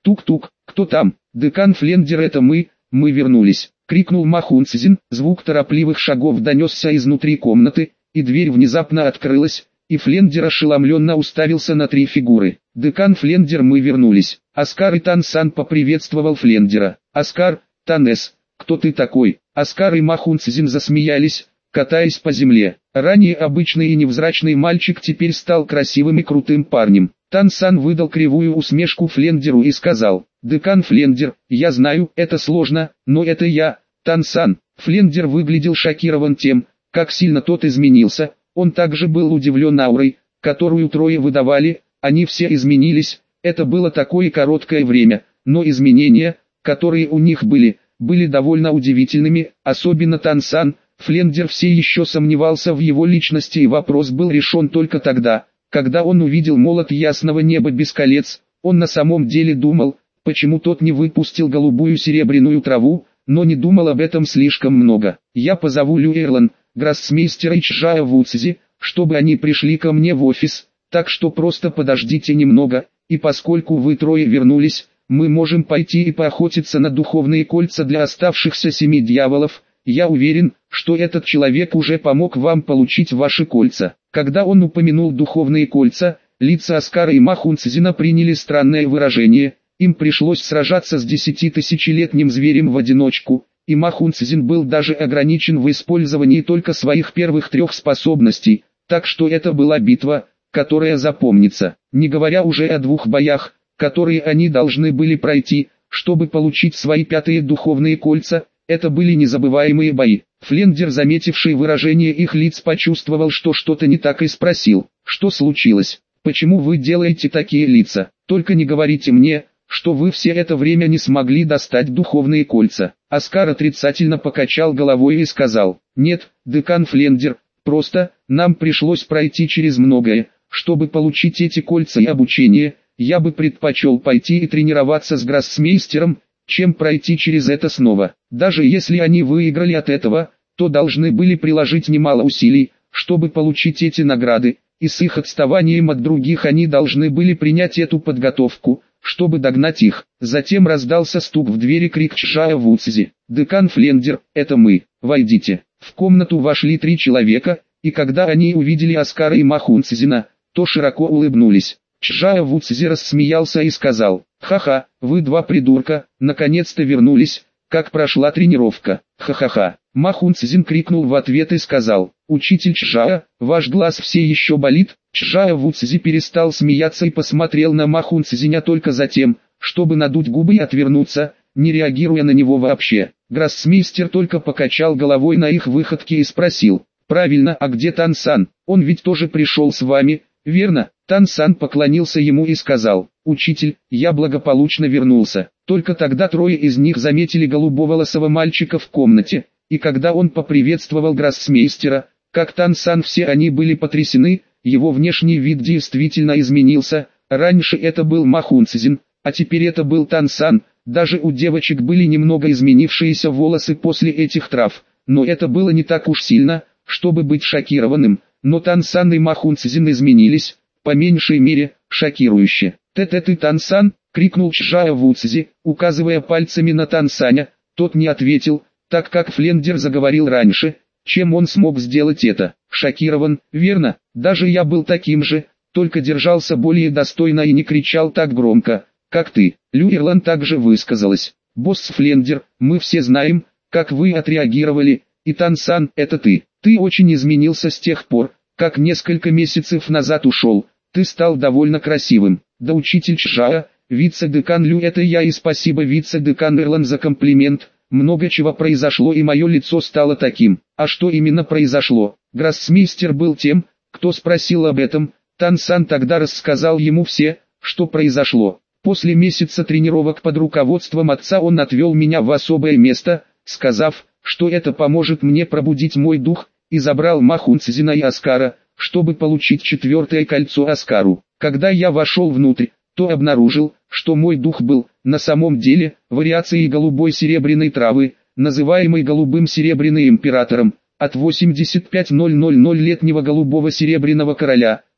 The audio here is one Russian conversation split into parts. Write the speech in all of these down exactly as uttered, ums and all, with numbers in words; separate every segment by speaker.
Speaker 1: Тук-тук, кто там? Декан Флендер, это мы, мы вернулись, крикнул Махунцзин. Звук торопливых шагов донесся изнутри комнаты, и дверь внезапно открылась, и Флендер ошеломленно уставился на три фигуры. Декан Флендер, мы вернулись. Оскар и Тан-сан поприветствовал Флендера. Оскар, Танес, кто ты такой? Оскар и Махунцзин засмеялись, катаясь по земле. Ранее обычный и невзрачный мальчик теперь стал красивым и крутым парнем. Тан-сан выдал кривую усмешку Флендеру и сказал: «Декан Флендер, я знаю, это сложно, но это я, Тан-сан». Флендер выглядел шокирован тем, как сильно тот изменился. Он также был удивлен аурой, которую трое выдавали. Они все изменились. Это было такое короткое время, но изменения, которые у них были, были довольно удивительными, особенно Тан-сан. Флендер все еще сомневался в его личности, и вопрос был решен только тогда, когда он увидел молот ясного неба без колец. Он на самом деле думал, почему тот не выпустил голубую серебряную траву, но не думал об этом слишком много. «Я позову Люэрлан, гроссмейстера и Чжая Вуцзи, чтобы они пришли ко мне в офис, так что просто подождите немного, и поскольку вы трое вернулись, мы можем пойти и поохотиться на духовные кольца для оставшихся семи дьяволов. Я уверен, что этот человек уже помог вам получить ваши кольца». Когда он упомянул духовные кольца, лица Оскара и Махунцзина приняли странное выражение. Им пришлось сражаться с десятитысячелетним зверем в одиночку, и Махунцзин был даже ограничен в использовании только своих первых трех способностей, так что это была битва, которая запомнится, не говоря уже о двух боях, которые они должны были пройти, чтобы получить свои пятые духовные кольца. Это были незабываемые бои. Флендер, заметивший выражение их лиц, почувствовал, что что-то не так, и спросил: «Что случилось? Почему вы делаете такие лица? Только не говорите мне, что вы все это время не смогли достать духовные кольца». Оскар отрицательно покачал головой и сказал: «Нет, декан Флендер, просто, нам пришлось пройти через многое, чтобы получить эти кольца и обучение. Я бы предпочел пойти и тренироваться с гроссмейстером, чем пройти через это снова. Даже если они выиграли от этого, то должны были приложить немало усилий, чтобы получить эти награды, и с их отставанием от других они должны были принять эту подготовку, чтобы догнать их». Затем раздался стук в двери, крик Чжая Вуцзи: «Декан Флендер, это мы, войдите». В комнату вошли три человека, и когда они увидели Оскара и Махунцзина, то широко улыбнулись. Чжая Вуцзи рассмеялся и сказал: «Ха-ха, вы два придурка, наконец-то вернулись, как прошла тренировка?» «Ха-ха-ха». Махунцзин крикнул в ответ и сказал: «Учитель Чжая, ваш глаз все еще болит?» Чжая Вуцзи перестал смеяться и посмотрел на Махунцзиня только затем, чтобы надуть губы и отвернуться, не реагируя на него вообще. Гроссмейстер только покачал головой на их выходки и спросил: «Правильно, а где Тан-сан? Он ведь тоже пришел с вами, верно?» Тан-сан поклонился ему и сказал: «Учитель, я благополучно вернулся». Только тогда трое из них заметили голубоволосого мальчика в комнате, и когда он поприветствовал гроссмейстера, как Тан-сан, все они были потрясены. Его внешний вид действительно изменился. Раньше это был Махунцзин, а теперь это был Тан-сан. Даже у девочек были немного изменившиеся волосы после этих трав, но это было не так уж сильно, чтобы быть шокированным. Но Тан-сан и Махунцзин изменились, по меньшей мере, шокирующе. «Тэ-тэ ты, Тан-сан!» — крикнул Чжая Вуцзи, указывая пальцами на Тан-саня. Тот не ответил, так как Флендер заговорил раньше, чем он смог сделать это. «Шокирован, верно? Даже я был таким же, только держался более достойно и не кричал так громко, как ты». Люэрлан также высказалась: «Босс Флендер, мы все знаем, как вы отреагировали, и Тан-сан, это ты. Ты очень изменился с тех пор, как несколько месяцев назад ушел. Ты стал довольно красивым». «Да, учитель Чжая, вице-декан Лю, это я, и спасибо, вице-декан Эрлан, за комплимент. Много чего произошло, и мое лицо стало таким». «А что именно произошло?» Гроссмейстер был тем, кто спросил об этом. Тан-сан тогда рассказал ему все, что произошло. После месяца тренировок под руководством отца он отвел меня в особое место, сказав, что это поможет мне пробудить мой дух, и забрал Махунцзина и Оскара, чтобы получить четвертое кольцо Оскару. Когда я вошел внутрь, то обнаружил, что мой дух был, на самом деле, вариацией голубой серебряной травы, называемой голубым серебряным императором, от восемьдесят пять тысяч летнего голубого серебряного короля,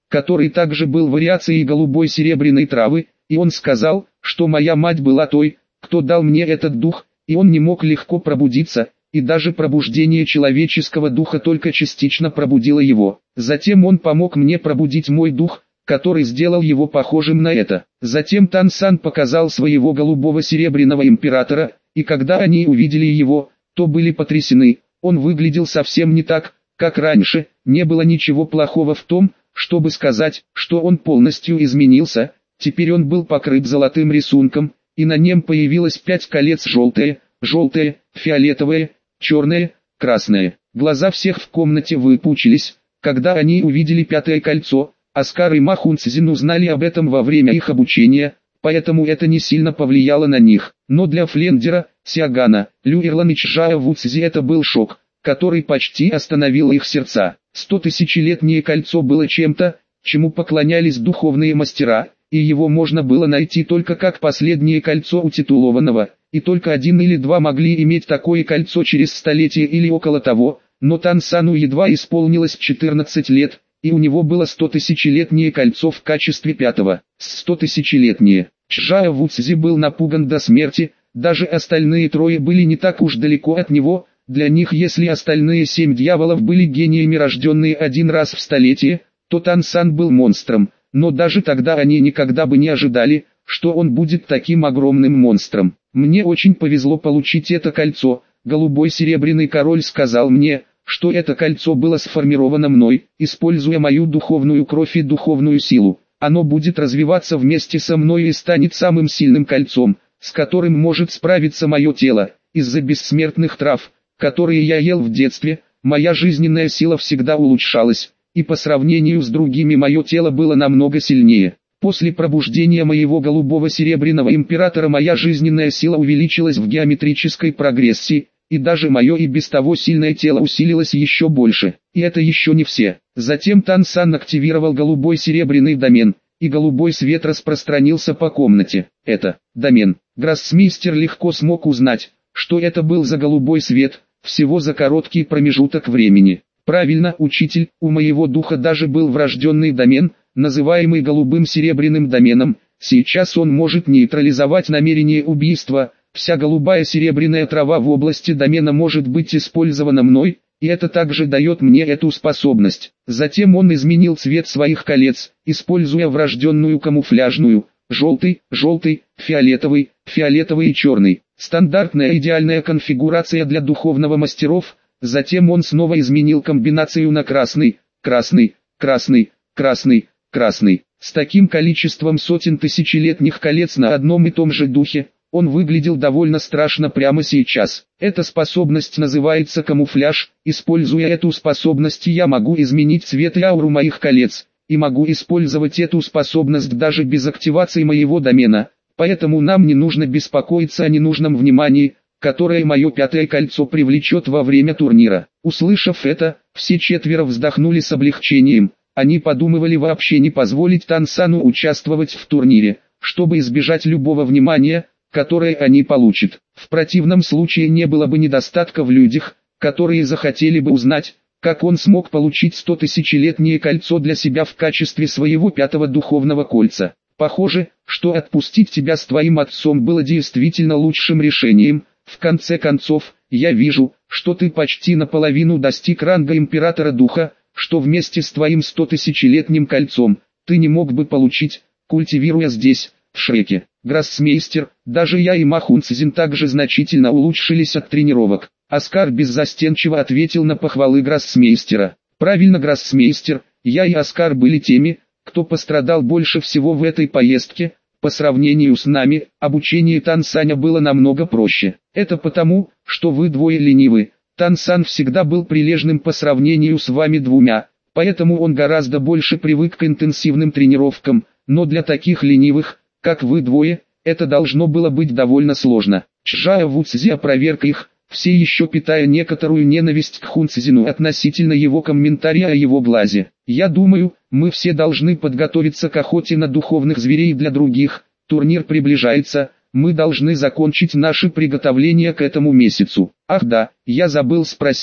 Speaker 1: который также был вариацией голубой серебряной травы, и он сказал, что моя мать была той, кто дал мне этот дух, и он не мог легко пробудиться, и даже пробуждение человеческого духа только частично пробудило его. Затем он помог мне пробудить мой дух, который сделал его похожим на это. Затем Тансан показал своего голубого серебряного императора, и когда они увидели его, то были потрясены. Он выглядел совсем не так, как раньше, не было ничего плохого в том, чтобы сказать, что он полностью изменился. Теперь он был покрыт золотым рисунком, и на нем появилось пять колец: желтое, желтое, фиолетовое, черное, красное. Глаза всех в комнате выпучились, когда они увидели пятое кольцо. Оскар и Ма Хунцзин узнали об этом во время их обучения, поэтому это не сильно повлияло на них. Но для Флендера, Сиагана, Люэрлан и Чжао Вуцзи это был шок, который почти остановил их сердца. Стотысячелетнее кольцо было чем-то, чему поклонялись духовные мастера, и его можно было найти только как последнее кольцо у титулованного, и только один или два могли иметь такое кольцо через столетие или около того, но Тансану едва исполнилось четырнадцать лет, и у него было стотысячелетнее кольцо в качестве пятого. Стотысячелетнее. Чжао Вуцзи был напуган до смерти, даже остальные трое были не так уж далеко от него. Для них, если остальные семь дьяволов были гениями, рожденные один раз в столетие, то Тансан был монстром, но даже тогда они никогда бы не ожидали, что он будет таким огромным монстром. Мне очень повезло получить это кольцо. Голубой серебряный король сказал мне, что это кольцо было сформировано мной, используя мою духовную кровь и духовную силу. Оно будет развиваться вместе со мной и станет самым сильным кольцом, с которым может справиться мое тело. Из-за бессмертных трав, которые я ел в детстве, моя жизненная сила всегда улучшалась, и по сравнению с другими мое тело было намного сильнее. После пробуждения моего голубого серебряного императора моя жизненная сила увеличилась в геометрической прогрессии, и даже мое и без того сильное тело усилилось еще больше. И это еще не все. Затем Тансан активировал голубой серебряный домен, и голубой свет распространился по комнате. Это домен. Гроссмейстер легко смог узнать, что это был за голубой свет, всего за короткий промежуток времени. Правильно, учитель, у моего духа даже был врожденный домен, называемый голубым серебряным доменом. Сейчас он может нейтрализовать намерение убийства. Вся голубая серебряная трава в области домена может быть использована мной, и это также дает мне эту способность. Затем он изменил цвет своих колец, используя врожденную камуфляжную, желтый, желтый, фиолетовый, фиолетовый и черный. Стандартная идеальная конфигурация для духовного мастеров. Затем он снова изменил комбинацию на красный, красный, красный, красный, красный. С таким количеством сотен тысячелетних колец на одном и том же духе, он выглядел довольно страшно прямо сейчас. Эта способность называется камуфляж. Используя эту способность, я могу изменить цвет и ауру моих колец, и могу использовать эту способность даже без активации моего домена. Поэтому нам не нужно беспокоиться о ненужном внимании, которое мое пятое кольцо привлечет во время турнира. Услышав это, все четверо вздохнули с облегчением. Они подумывали вообще не позволить Тансану участвовать в турнире, чтобы избежать любого внимания, которое они получат. В противном случае не было бы недостатка в людях, которые захотели бы узнать, как он смог получить стотысячелетнее кольцо для себя в качестве своего пятого духовного кольца. Похоже, что отпустить тебя с твоим отцом было действительно лучшим решением. В конце концов, я вижу, что ты почти наполовину достиг ранга императора духа, что вместе с твоим стотысячелетним кольцом, ты не мог бы получить, культивируя здесь, в Шреке. Гроссмейстер, даже я и Ма Хунцзин также значительно улучшились от тренировок. Оскар беззастенчиво ответил на похвалы гроссмейстера. Правильно, гроссмейстер, я и Оскар были теми, кто пострадал больше всего в этой поездке. По сравнению с нами, обучение Тансаня было намного проще. Это потому, что вы двое ленивы. Тансан всегда был прилежным по сравнению с вами двумя, поэтому он гораздо больше привык к интенсивным тренировкам, но для таких ленивых, как вы двое, это должно было быть довольно сложно. Чжао Вуцзи опроверг их, все еще питая некоторую ненависть к Хунцзину относительно его комментария о его глазе. Я думаю, мы все должны подготовиться к охоте на духовных зверей для других. Турнир приближается, мы должны закончить наши приготовления к этому месяцу. Ах да, я забыл спросить,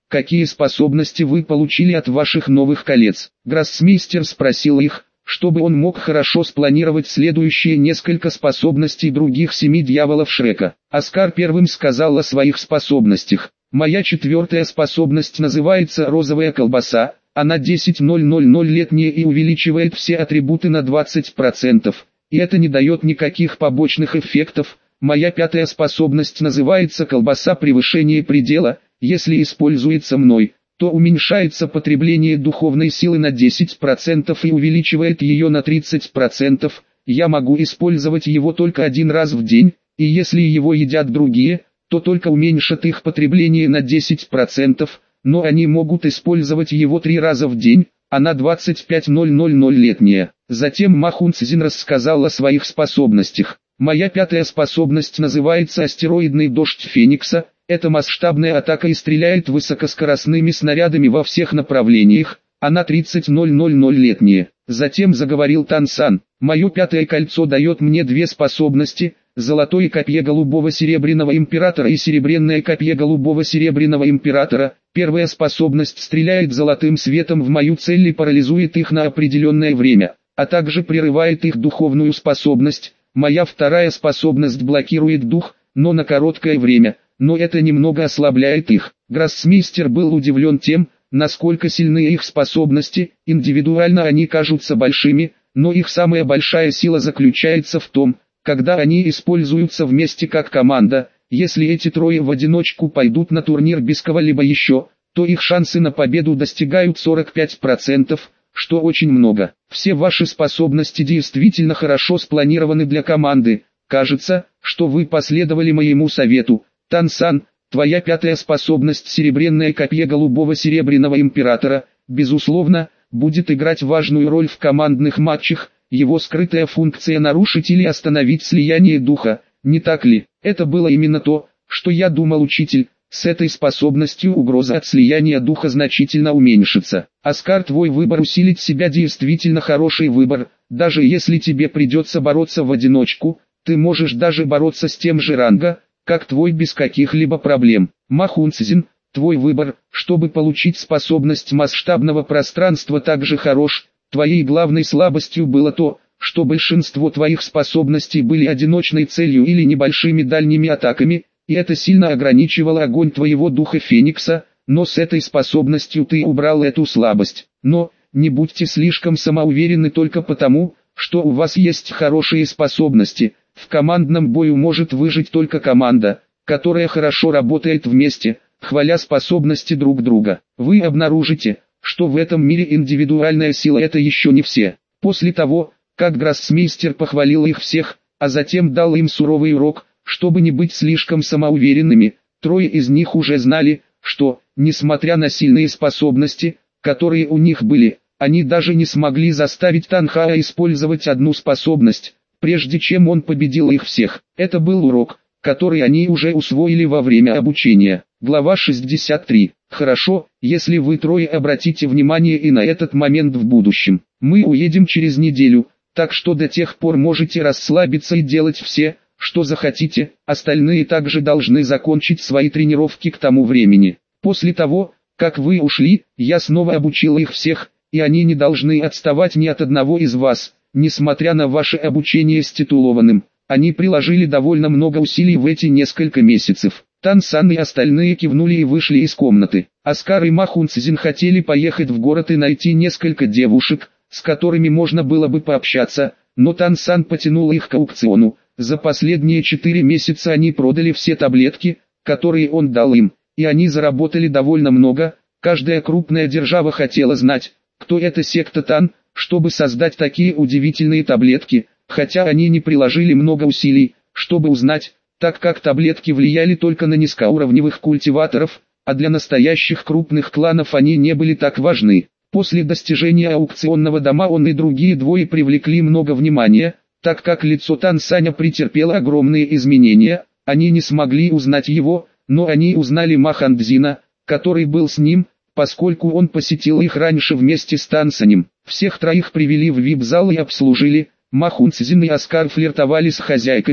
Speaker 1: какие способности вы получили от ваших новых колец. Гроссмейстер спросил их, чтобы он мог хорошо спланировать следующие несколько способностей других семи дьяволов Шрека. Оскар первым сказал о своих способностях. «Моя четвертая способность называется розовая колбаса, она десять летняя и увеличивает все атрибуты на двадцать процентов, и это не дает никаких побочных эффектов. Моя пятая способность называется колбаса превышения предела, если используется мной, то уменьшается потребление духовной силы на десять процентов и увеличивает ее на тридцать процентов, я могу использовать его только один раз в день, и если его едят другие, то только уменьшат их потребление на десять процентов, но они могут использовать его три раза в день, она двадцать пять летняя. Затем Ма Хун Цзин рассказал о своих способностях. Моя пятая способность называется астероидный дождь Феникса. Это масштабная атака и стреляет высокоскоростными снарядами во всех направлениях, она тридцать летняя. Затем заговорил Тан Сан. Мое пятое кольцо дает мне две способности, золотое копье голубого серебряного императора и серебряное копье голубого серебряного императора. Первая способность стреляет золотым светом в мою цель и парализует их на определенное время, а также прерывает их духовную способность. Моя вторая способность блокирует дух, но на короткое время. Но это немного ослабляет их. Гроссмейстер был удивлен тем, насколько сильны их способности, индивидуально они кажутся большими, но их самая большая сила заключается в том, когда они используются вместе как команда. Если эти трое в одиночку пойдут на турнир без кого-либо еще, то их шансы на победу достигают сорок пять процентов, что очень много. Все ваши способности действительно хорошо спланированы для команды, кажется, что вы последовали моему совету. Тан Сан, твоя пятая способность серебряное копье голубого серебряного императора, безусловно, будет играть важную роль в командных матчах, его скрытая функция нарушить или остановить слияние духа, не так ли? Это было именно то, что я думал, учитель. С этой способностью угроза от слияния духа значительно уменьшится. Оскар, твой выбор усилить себя действительно хороший выбор, даже если тебе придется бороться в одиночку, ты можешь даже бороться с тем же ранга, как твой без каких-либо проблем. Ма Хун Цзин, твой выбор, чтобы получить способность масштабного пространства, также хорош. Твоей главной слабостью было то, что большинство твоих способностей были одиночной целью или небольшими дальними атаками, и это сильно ограничивало огонь твоего духа Феникса, но с этой способностью ты убрал эту слабость. Но, не будьте слишком самоуверены только потому, что у вас есть хорошие способности. В командном бою может выжить только команда, которая хорошо работает вместе, хваля способности друг друга. Вы обнаружите, что в этом мире индивидуальная сила — это еще не все. После того, как гроссмейстер похвалил их всех, а затем дал им суровый урок, чтобы не быть слишком самоуверенными, трое из них уже знали, что, несмотря на сильные способности, которые у них были, они даже не смогли заставить Танхая использовать одну способность, прежде чем он победил их всех. Это был урок, который они уже усвоили во время обучения. Глава шестьдесят три. Хорошо, если вы трое обратите внимание и на этот момент в будущем. Мы уедем через неделю, так что до тех пор можете расслабиться и делать все, что захотите, остальные также должны закончить свои тренировки к тому времени. После того, как вы ушли, я снова обучил их всех, и они не должны отставать ни от одного из вас, несмотря на ваше обучение с титулованным. Они приложили довольно много усилий в эти несколько месяцев. Тан Сан и остальные кивнули и вышли из комнаты. Оскар и Ма Хун Цзин хотели поехать в город и найти несколько девушек, с которыми можно было бы пообщаться, но Тан Сан потянул их к аукциону. За последние четыре месяца они продали все таблетки, которые он дал им, и они заработали довольно много. Каждая крупная держава хотела знать, кто эта секта Тан, чтобы создать такие удивительные таблетки, хотя они не приложили много усилий, чтобы узнать, так как таблетки влияли только на низкоуровневых культиваторов, а для настоящих крупных кланов они не были так важны. После достижения аукционного дома он и другие двое привлекли много внимания. Так как лицо Тан Саня претерпело огромные изменения, они не смогли узнать его, но они узнали Ма Хан Цзина, который был с ним, поскольку он посетил их раньше вместе с Тан Санем. Всех троих привели в ви ай пи-зал и обслужили. Ма Хун Цзин и Оскар флиртовали с хозяйками,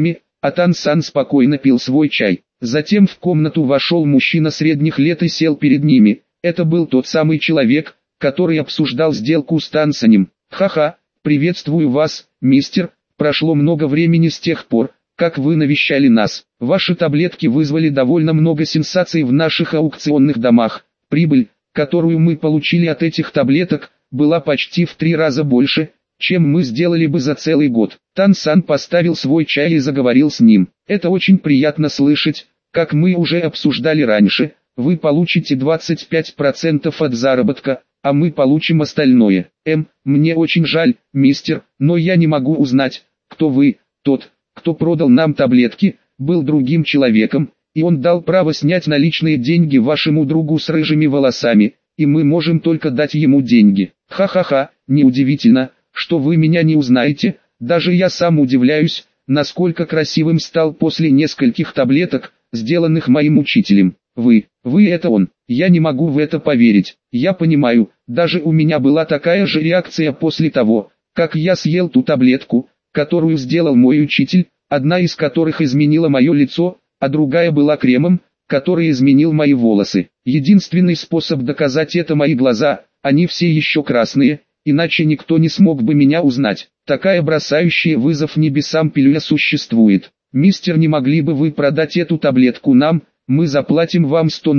Speaker 1: а Тан-сан спокойно пил свой чай. Затем в комнату вошел мужчина средних лет и сел перед ними. Это был тот самый человек, который обсуждал сделку с Тан-санем. «Ха-ха, приветствую вас, мистер, прошло много времени с тех пор, как вы навещали нас. Ваши таблетки вызвали довольно много сенсаций в наших аукционных домах. Прибыль, которую мы получили от этих таблеток, была почти в три раза больше, чем мы сделали бы за целый год». Тан-сан поставил свой чай и заговорил с ним. «Это очень приятно слышать, как мы уже обсуждали раньше, вы получите двадцать пять процентов от заработка, а мы получим остальное. Эм, мне очень жаль, мистер, но я не могу узнать, кто вы. Тот, кто продал нам таблетки, был другим человеком, и он дал право снять наличные деньги вашему другу с рыжими волосами, и мы можем только дать ему деньги. Ха-ха-ха, неудивительно, что вы меня не узнаете, даже я сам удивляюсь, насколько красивым стал после нескольких таблеток, сделанных моим учителем. Вы, вы это он, я не могу в это поверить, я понимаю, даже у меня была такая же реакция после того, как я съел ту таблетку, которую сделал мой учитель, одна из которых изменила мое лицо, а другая была кремом, который изменил мои волосы. Единственный способ доказать это мои глаза, они все еще красные, иначе никто не смог бы меня узнать. Такая бросающая вызов небесам пилюля существует. Мистер, не могли бы вы продать эту таблетку нам? Мы заплатим вам сто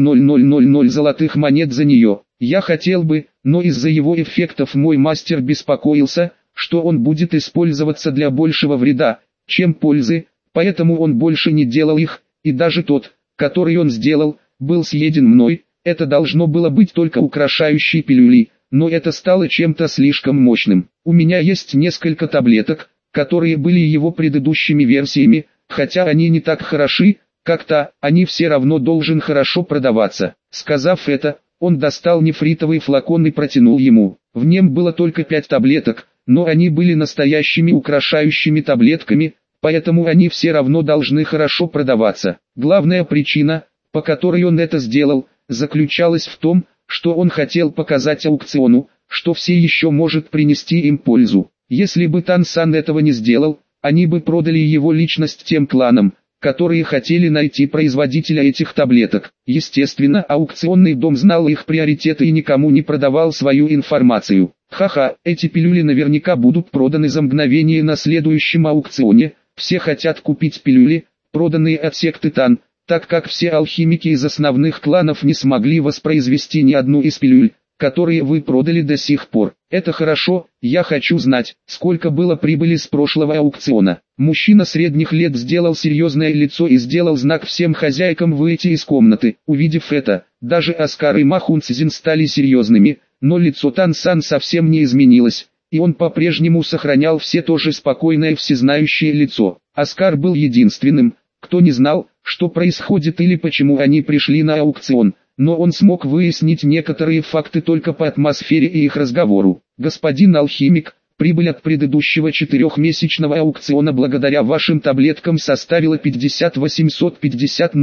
Speaker 1: тысяч золотых монет за нее. Я хотел бы, но из-за его эффектов мой мастер беспокоился, что он будет использоваться для большего вреда, чем пользы, поэтому он больше не делал их, и даже тот, который он сделал, был съеден мной. Это должно было быть только украшающей пилюлей, но это стало чем-то слишком мощным. У меня есть несколько таблеток, которые были его предыдущими версиями, хотя они не так хороши, как та, они все равно должен хорошо продаваться. Сказав это, он достал нефритовый флакон и протянул ему. В нем было только пять таблеток, но они были настоящими украшающими таблетками, поэтому они все равно должны хорошо продаваться. Главная причина, по которой он это сделал, заключалась в том, что он хотел показать аукциону, что все еще может принести им пользу. Если бы Тан-сан этого не сделал, они бы продали его личность тем кланам, которые хотели найти производителя этих таблеток. Естественно, аукционный дом знал их приоритеты и никому не продавал свою информацию. Ха-ха, эти пилюли наверняка будут проданы за мгновение на следующем аукционе. Все хотят купить пилюли, проданные от секты Тан, так как все алхимики из основных кланов не смогли воспроизвести ни одну из пилюль, которые вы продали до сих пор. Это хорошо, я хочу знать, сколько было прибыли с прошлого аукциона. Мужчина средних лет сделал серьезное лицо и сделал знак всем хозяйкам выйти из комнаты. Увидев это, даже Оскар и Ма Хунцзин стали серьезными, но лицо Тан-сан совсем не изменилось, и он по-прежнему сохранял все то же спокойное всезнающее лицо. Оскар был единственным, кто не знал, что происходит или почему они пришли на аукцион, но он смог выяснить некоторые факты только по атмосфере и их разговору. «Господин алхимик, прибыль от предыдущего четырехмесячного аукциона благодаря вашим таблеткам составила пятьдесят восемьсот пятьдесят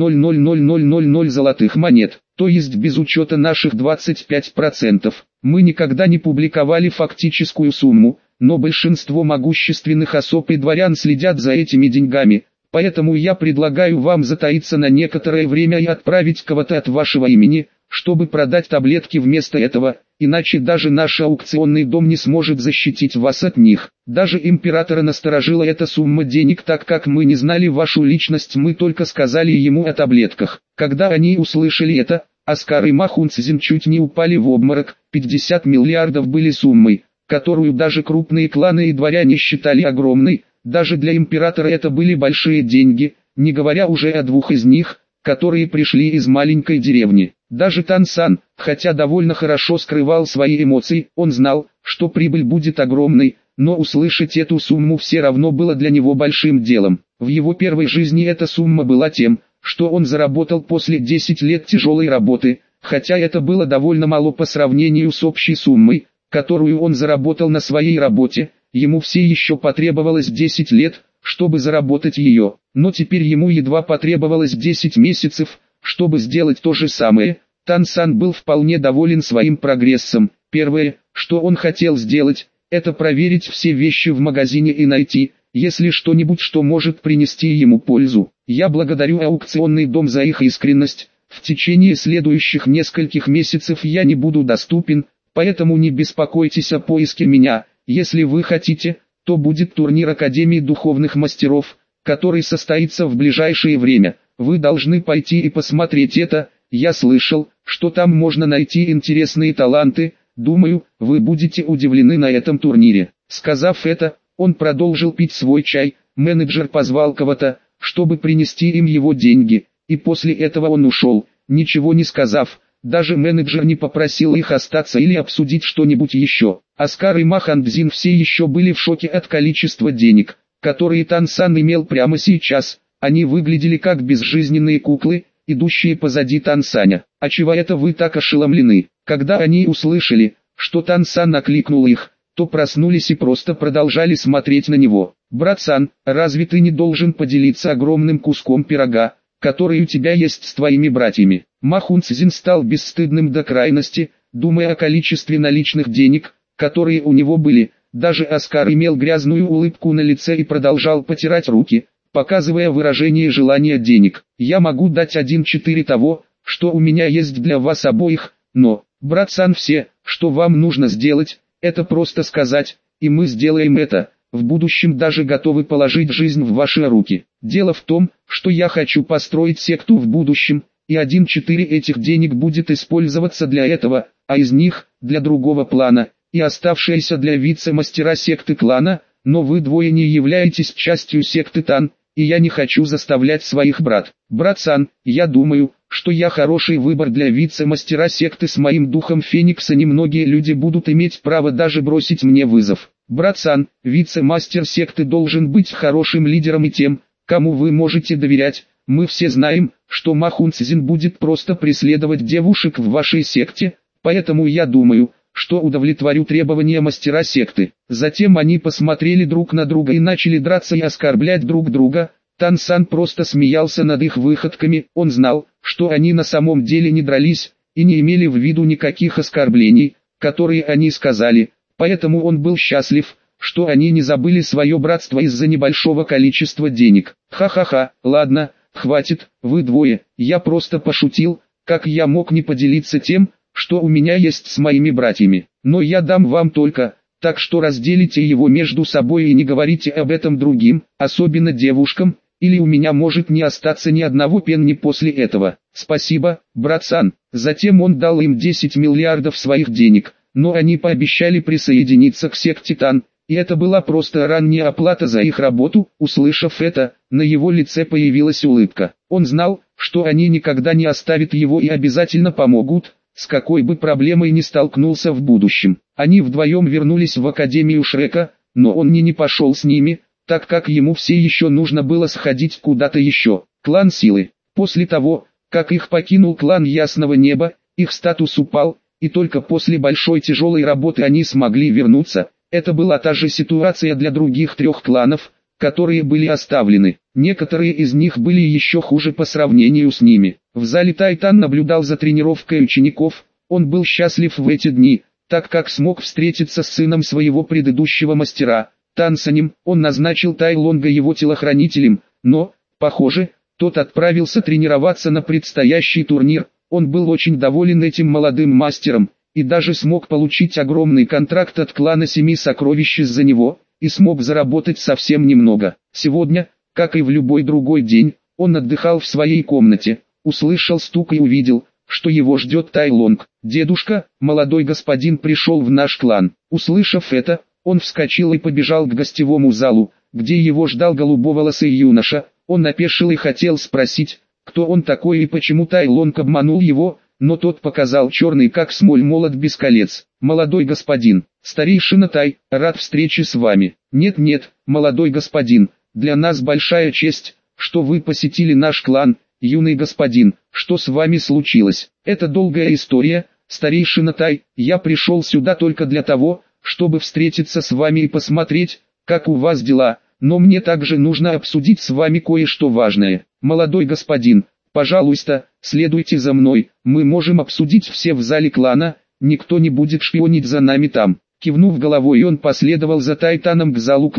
Speaker 1: тысяч золотых монет, то есть без учета наших двадцать пять процентов. Мы никогда не публиковали фактическую сумму, но большинство могущественных особ и дворян следят за этими деньгами. Поэтому я предлагаю вам затаиться на некоторое время и отправить кого-то от вашего имени, чтобы продать таблетки вместо этого, иначе даже наш аукционный дом не сможет защитить вас от них. Даже императора насторожила эта сумма денег, так как мы не знали вашу личность, мы только сказали ему о таблетках». Когда они услышали это, Оскар и Ма Хунцзин чуть не упали в обморок. пятьдесят миллиардов были суммой, которую даже крупные кланы и дворяне считали огромной. Даже для императора это были большие деньги, не говоря уже о двух из них, которые пришли из маленькой деревни. Даже Тан-сан, хотя довольно хорошо скрывал свои эмоции, он знал, что прибыль будет огромной, но услышать эту сумму все равно было для него большим делом. В его первой жизни эта сумма была тем, что он заработал после десяти лет тяжелой работы, хотя это было довольно мало по сравнению с общей суммой, которую он заработал на своей работе. Ему все еще потребовалось десять лет, чтобы заработать ее, но теперь ему едва потребовалось десять месяцев, чтобы сделать то же самое. Тан-сан был вполне доволен своим прогрессом. Первое, что он хотел сделать, это проверить все вещи в магазине и найти, если что-нибудь, что может принести ему пользу. Я благодарю аукционный дом за их искренность. В течение следующих нескольких месяцев я не буду доступен, поэтому не беспокойтесь о поиске меня. Если вы хотите, то будет турнир Академии Духовных Мастеров, который состоится в ближайшее время. Вы должны пойти и посмотреть это. Я слышал, что там можно найти интересные таланты. Думаю, вы будете удивлены на этом турнире. Сказав это, он продолжил пить свой чай. Менеджер позвал кого-то, чтобы принести им его деньги, и после этого он ушел, ничего не сказав. Даже менеджер не попросил их остаться или обсудить что-нибудь еще. Оскар и Махандзин все еще были в шоке от количества денег, которые Тан-сан имел прямо сейчас. Они выглядели как безжизненные куклы, идущие позади Тан-саня. «А чего это вы так ошеломлены?» Когда они услышали, что Тан-сан окликнул их, то проснулись и просто продолжали смотреть на него. «Брат-сан, разве ты не должен поделиться огромным куском пирога, который у тебя есть с твоими братьями?» Махунцзин стал бесстыдным до крайности, думая о количестве наличных денег, которые у него были. Даже Оскар имел грязную улыбку на лице и продолжал потирать руки, показывая выражение желания денег. «Я могу дать один четыре того, что у меня есть для вас обоих, но, брат-сан, все, что вам нужно сделать, это просто сказать, и мы сделаем это. В будущем даже готовы положить жизнь в ваши руки. Дело в том, что я хочу построить секту в будущем, и один четыре этих денег будет использоваться для этого, а из них, для другого плана, и оставшиеся для вице-мастера секты клана, но вы двое не являетесь частью секты Тан, и я не хочу заставлять своих брат. Брат-сан, я думаю, что я хороший выбор для вице-мастера секты с моим духом Феникса. Немногие люди будут иметь право даже бросить мне вызов. Брат-сан, вице-мастер секты должен быть хорошим лидером и тем, кому вы можете доверять. Мы все знаем, что Махунцзин будет просто преследовать девушек в вашей секте, поэтому я думаю, что удовлетворю требования мастера секты». Затем они посмотрели друг на друга и начали драться и оскорблять друг друга. Тан-сан просто смеялся над их выходками. Он знал, что они на самом деле не дрались, и не имели в виду никаких оскорблений, которые они сказали, поэтому он был счастлив, что они не забыли свое братство из-за небольшого количества денег. «Ха-ха-ха, ладно, хватит, вы двое, я просто пошутил, как я мог не поделиться тем, что у меня есть с моими братьями, но я дам вам только, так что разделите его между собой и не говорите об этом другим, особенно девушкам, или у меня может не остаться ни одного пенни после этого. Спасибо, брат-сан». Затем он дал им десять миллиардов своих денег, но они пообещали присоединиться к секте Тан, и это была просто ранняя оплата за их работу. Услышав это, на его лице появилась улыбка. Он знал, что они никогда не оставят его и обязательно помогут, с какой бы проблемой ни столкнулся в будущем. Они вдвоем вернулись в Академию Шрека, но он не не пошел с ними, так как ему все еще нужно было сходить куда-то еще. Клан Силы. После того, как их покинул клан Ясного Неба, их статус упал, и только после большой тяжелой работы они смогли вернуться. Это была та же ситуация для других трех кланов, которые были оставлены. Некоторые из них были еще хуже по сравнению с ними. В зале Тайтан наблюдал за тренировкой учеников. Он был счастлив в эти дни, так как смог встретиться с сыном своего предыдущего мастера, Тансанем. Он назначил Тайлонга его телохранителем, но, похоже, тот отправился тренироваться на предстоящий турнир. Он был очень доволен этим молодым мастером, и даже смог получить огромный контракт от клана Семи Сокровищ из-за него, и смог заработать совсем немного. Сегодня, как и в любой другой день, он отдыхал в своей комнате, услышал стук и увидел, что его ждет Тайлонг. «Дедушка, молодой господин пришел в наш клан». Услышав это, он вскочил и побежал к гостевому залу, где его ждал голубоволосый юноша. Он опешил и хотел спросить, кто он такой и почему Тайлонг обманул его, но тот показал черный как смоль молот без колец. «Молодой господин, старейшина Тай, рад встрече с вами». «Нет-нет, молодой господин, для нас большая честь, что вы посетили наш клан, юный господин, что с вами случилось?» «Это долгая история, старейшина Тай, я пришел сюда только для того, чтобы встретиться с вами и посмотреть, как у вас дела, но мне также нужно обсудить с вами кое-что важное». «Молодой господин, пожалуйста, следуйте за мной, мы можем обсудить все в зале клана, никто не будет шпионить за нами там». Кивнув головой, он последовал за Тайтаном к залу клана.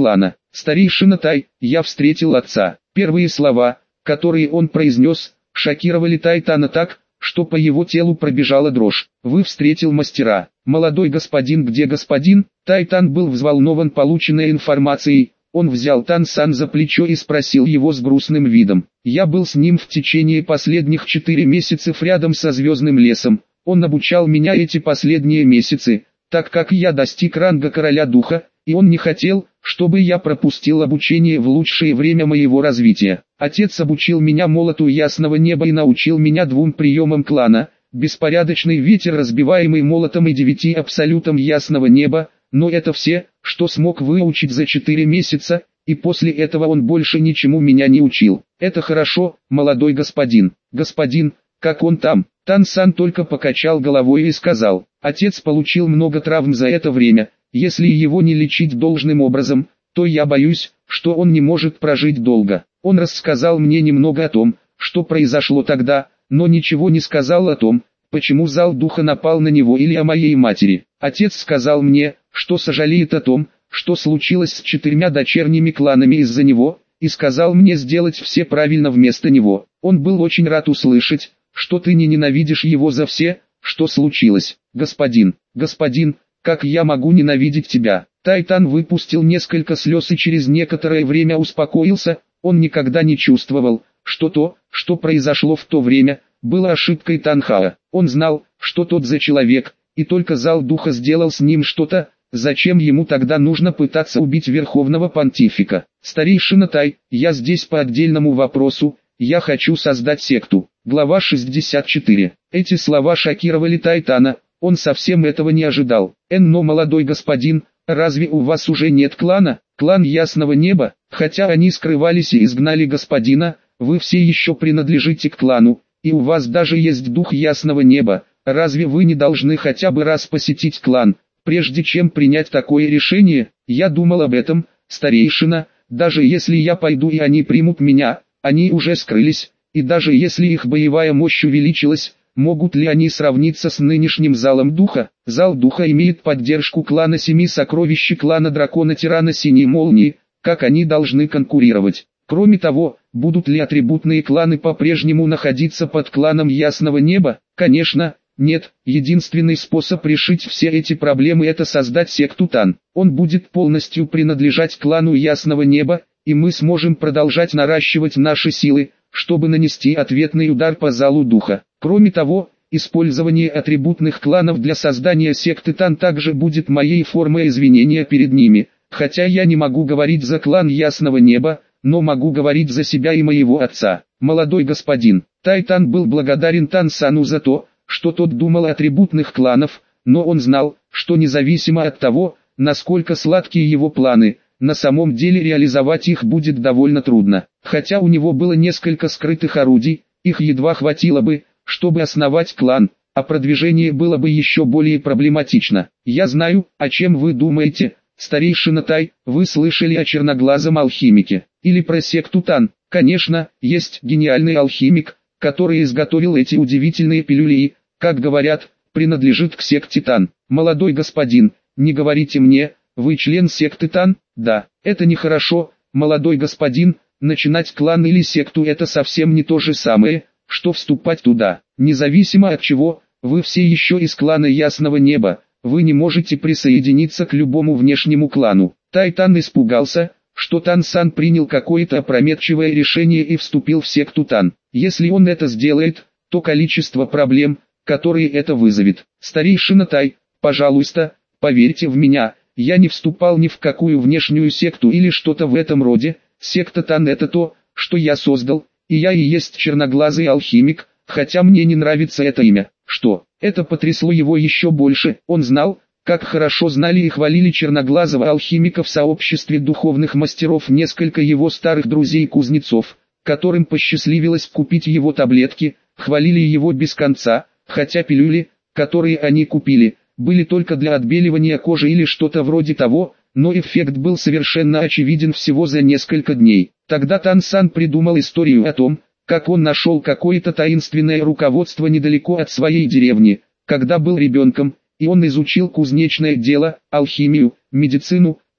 Speaker 1: Старейшина Тай, я встретил отца. Первые слова, которые он произнес, шокировали Тайтана так, что по его телу пробежала дрожь. Вы встретил мастера. Молодой господин, где господин? Тайтан был взволнован полученной информацией. Он взял Тан-сан за плечо и спросил его с грустным видом. Я был с ним в течение последних четыре месяцев рядом со звездным лесом. Он обучал меня эти последние месяцы, так как я достиг ранга короля духа, и он не хотел, чтобы я пропустил обучение в лучшее время моего развития. Отец обучил меня молоту ясного неба и научил меня двум приемам клана: беспорядочный ветер, разбиваемый молотом, и девяти абсолютам ясного неба, но это все, что смог выучить за четыре месяца, и после этого он больше ничему меня не учил. Это хорошо, молодой господин. Господин, как он там? Тан-сан только покачал головой и сказал: отец получил много травм за это время. Если его не лечить должным образом, то я боюсь, что он не может прожить долго. Он рассказал мне немного о том, что произошло тогда, но ничего не сказал о том, почему зал духа напал на него или о моей матери. Отец сказал мне, что сожалеет о том, что случилось с четырьмя дочерними кланами из-за него, и сказал мне сделать все правильно вместо него. Он был очень рад услышать, что ты не ненавидишь его за все, что случилось. Господин, господин, как я могу ненавидеть тебя? Тайтан выпустил несколько слез и через некоторое время успокоился. Он никогда не чувствовал, что то, что произошло в то время, было ошибкой Танхаа. Он знал, что тот за человек, и только зал духа сделал с ним что-то. Зачем ему тогда нужно пытаться убить верховного понтифика? Старейшина Тай, я здесь по отдельному вопросу. Я хочу создать секту. Глава шестьдесят четыре. Эти слова шокировали Тайтана. Он совсем этого не ожидал. Эн, но молодой господин, разве у вас уже нет клана? Клан Ясного Неба, хотя они скрывались и изгнали господина, вы все еще принадлежите к клану, и у вас даже есть дух Ясного Неба. Разве вы не должны хотя бы раз посетить клан, прежде чем принять такое решение? Я думал об этом, старейшина. Даже если я пойду и они примут меня, они уже скрылись, и даже если их боевая мощь увеличилась, могут ли они сравниться с нынешним залом духа? Зал духа имеет поддержку клана Семи Сокровищ и клана Дракона-Тирана Синей Молнии. Как они должны конкурировать? Кроме того, будут ли атрибутные кланы по-прежнему находиться под кланом Ясного Неба? Конечно, нет. Единственный способ решить все эти проблемы — это создать секту Тан. Он будет полностью принадлежать клану Ясного Неба, и мы сможем продолжать наращивать наши силы, чтобы нанести ответный удар по залу духа. Кроме того, использование атрибутных кланов для создания секты Тан также будет моей формой извинения перед ними. Хотя я не могу говорить за клан Ясного Неба, но могу говорить за себя и моего отца. Молодой господин, Тайтан был благодарен Тан-сану за то, что тот думал о атрибутных кланов, но он знал, что независимо от того, насколько сладкие его планы, на самом деле реализовать их будет довольно трудно. Хотя у него было несколько скрытых орудий, их едва хватило бы, чтобы основать клан, а продвижение было бы еще более проблематично. Я знаю, о чем вы думаете, старейшина Тай. Вы слышали о черноглазом алхимике, или про секту Тан? Конечно, есть гениальный алхимик, который изготовил эти удивительные пилюли и, как говорят, принадлежит к секте Тан. Молодой господин, не говорите мне, вы член секты Тан? Да, это нехорошо, молодой господин. Начинать клан или секту — это совсем не то же самое, что вступать туда. Независимо от чего, вы все еще из клана Ясного Неба, вы не можете присоединиться к любому внешнему клану. Тайтан испугался, что Тан-сан принял какое-то опрометчивое решение и вступил в секту Тан. Если он это сделает, то количество проблем, которые это вызовет. Старейшина Тай, пожалуйста, поверьте в меня, я не вступал ни в какую внешнюю секту или что-то в этом роде. Секта Тан — это то, что я создал, и я и есть черноглазый алхимик, хотя мне не нравится это имя. Что? Это потрясло его еще больше. Он знал, как хорошо знали и хвалили черноглазого алхимика в сообществе духовных мастеров несколько его старых друзей-кузнецов, которым посчастливилось купить его таблетки, хвалили его без конца, хотя пилюли, которые они купили, были только для отбеливания кожи или что-то вроде того, но эффект был совершенно очевиден всего за несколько дней. Тогда Тан-сан придумал историю о том, как он нашел какое-то таинственное руководство недалеко от своей деревни, когда был ребенком, и он изучил кузнечное дело, алхимию, медицину,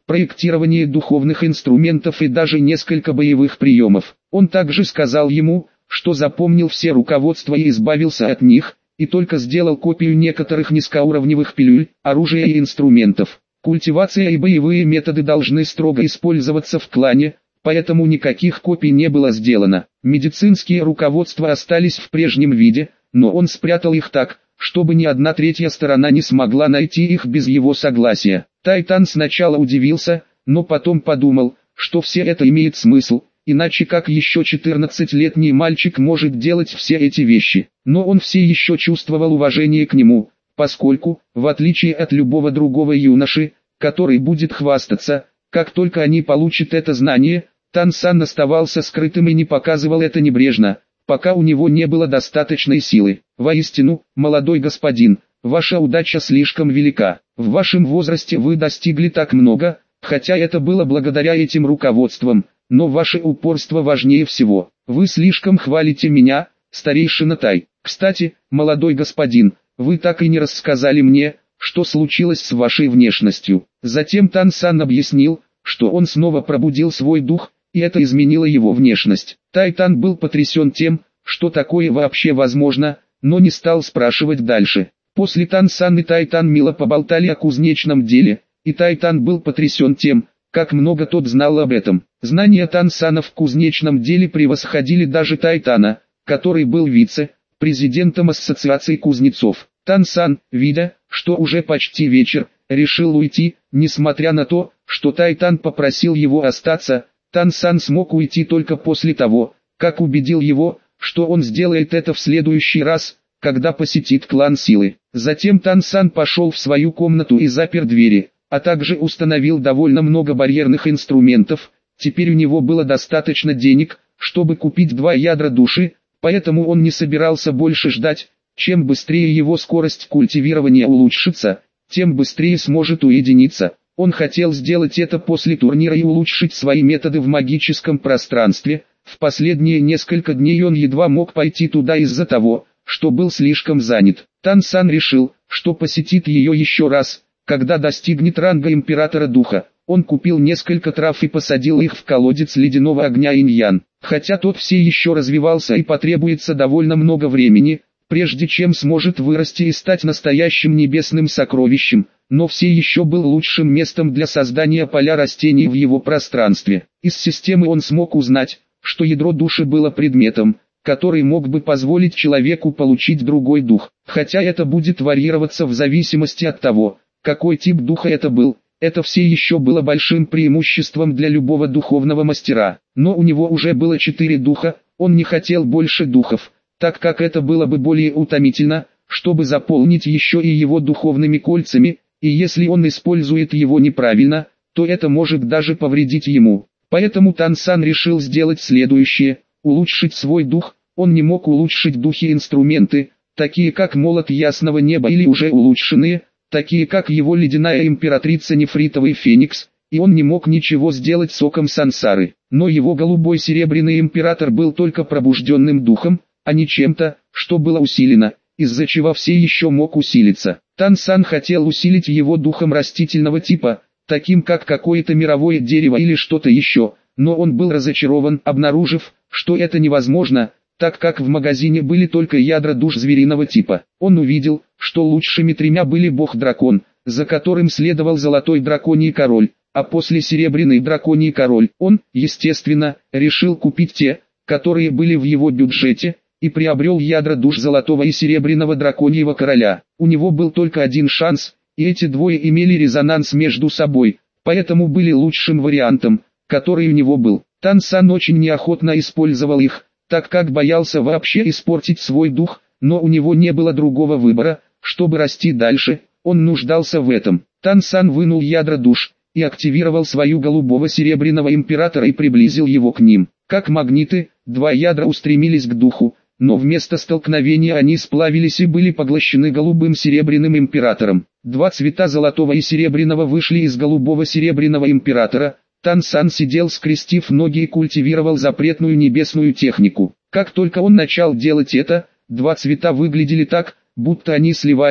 Speaker 1: проектирование духовных инструментов и даже несколько боевых приемов. Он также сказал ему, что запомнил все руководства и избавился от них, и только сделал копию некоторых низкоуровневых пилюль, оружия и инструментов. Культивация и боевые методы должны строго использоваться в клане, поэтому никаких копий не было сделано. Медицинские руководства остались в прежнем виде, но он спрятал их так, чтобы ни одна третья сторона не смогла найти их без его согласия. Тайтан сначала удивился, но потом подумал, что все это имеет смысл, иначе как еще четырнадцатилетний мальчик может делать все эти вещи. Но он все еще чувствовал уважение к нему, поскольку, в отличие от любого другого юноши, который будет хвастаться, как только они получат это знание, Тан Сан оставался скрытым и не показывал это небрежно, пока у него не было достаточной силы. Воистину, молодой господин, ваша удача слишком велика. В вашем возрасте вы достигли так много, хотя это было благодаря этим руководствам, но ваше упорство важнее всего. Вы слишком хвалите меня, старейшина Тай. Кстати, молодой господин, вы так и не рассказали мне, что случилось с вашей внешностью. Затем Тан Сан объяснил, что он снова пробудил свой дух, и это изменило его внешность. Тайтан был потрясен тем, что такое вообще возможно, но не стал спрашивать дальше. После Тан Сан и Тайтан мило поболтали о кузнечном деле, и Тайтан был потрясен тем, как много тот знал об этом. Знания Тан Сана в кузнечном деле превосходили даже Тайтана, который был вице-президентом Ассоциации кузнецов. Тан Сан, видя, что уже почти вечер, решил уйти, несмотря на то, что Тайтан попросил его остаться. Тан Сан смог уйти только после того, как убедил его, что он сделает это в следующий раз, когда посетит клан силы. Затем Тан Сан пошел в свою комнату и запер двери, а также установил довольно много барьерных инструментов. Теперь у него было достаточно денег, чтобы купить два ядра души, поэтому он не собирался больше ждать. Чем быстрее его скорость культивирования улучшится, тем быстрее сможет уединиться. Он хотел сделать это после турнира и улучшить свои методы в магическом пространстве. В последние несколько дней он едва мог пойти туда из-за того, что был слишком занят. Тан Сан решил, что посетит ее еще раз, когда достигнет ранга Императора Духа. Он купил несколько трав и посадил их в колодец ледяного огня Инь-Ян. Хотя тот все еще развивался и потребуется довольно много времени, прежде чем сможет вырасти и стать настоящим небесным сокровищем, но все еще был лучшим местом для создания поля растений в его пространстве. Из системы он смог узнать, что ядро души было предметом, который мог бы позволить человеку получить другой дух. Хотя это будет варьироваться в зависимости от того, какой тип духа это был, это все еще было большим преимуществом для любого духовного мастера. Но у него уже было четыре духа, он не хотел больше духов, так как это было бы более утомительно, чтобы заполнить еще и его духовными кольцами, и если он использует его неправильно, то это может даже повредить ему. Поэтому Тан Сан решил сделать следующее: улучшить свой дух. Он не мог улучшить духи-инструменты, такие как молот ясного неба, или уже улучшенные, такие как его ледяная императрица Нефритовый Феникс, и он не мог ничего сделать соком сансары. Но его голубой серебряный император был только пробужденным духом, а не чем-то, что было усилено, из-за чего все еще мог усилиться. Тан Сан хотел усилить его духом растительного типа, таким как какое-то мировое дерево или что-то еще, но он был разочарован, обнаружив, что это невозможно, так как в магазине были только ядра душ звериного типа. Он увидел, что лучшими тремя были бог-дракон, за которым следовал золотой драконий король, а после серебряный драконий король. Он, естественно, решил купить те, которые были в его бюджете, и приобрел ядра душ золотого и серебряного драконьего короля. У него был только один шанс, и эти двое имели резонанс между собой, поэтому были лучшим вариантом, который у него был. Тан Сан очень неохотно использовал их, так как боялся вообще испортить свой дух, но у него не было другого выбора, чтобы расти дальше, он нуждался в этом. Тан Сан вынул ядра душ, и активировал свою голубого серебряного императора и приблизил его к ним. Как магниты, два ядра устремились к духу, но вместо столкновения они сплавились и были поглощены голубым серебряным императором. Два цвета золотого и серебряного вышли из голубого серебряного императора. Тан Сан сидел скрестив ноги и культивировал запретную небесную технику. Как только он начал делать это, два цвета выглядели так, будто они сливались,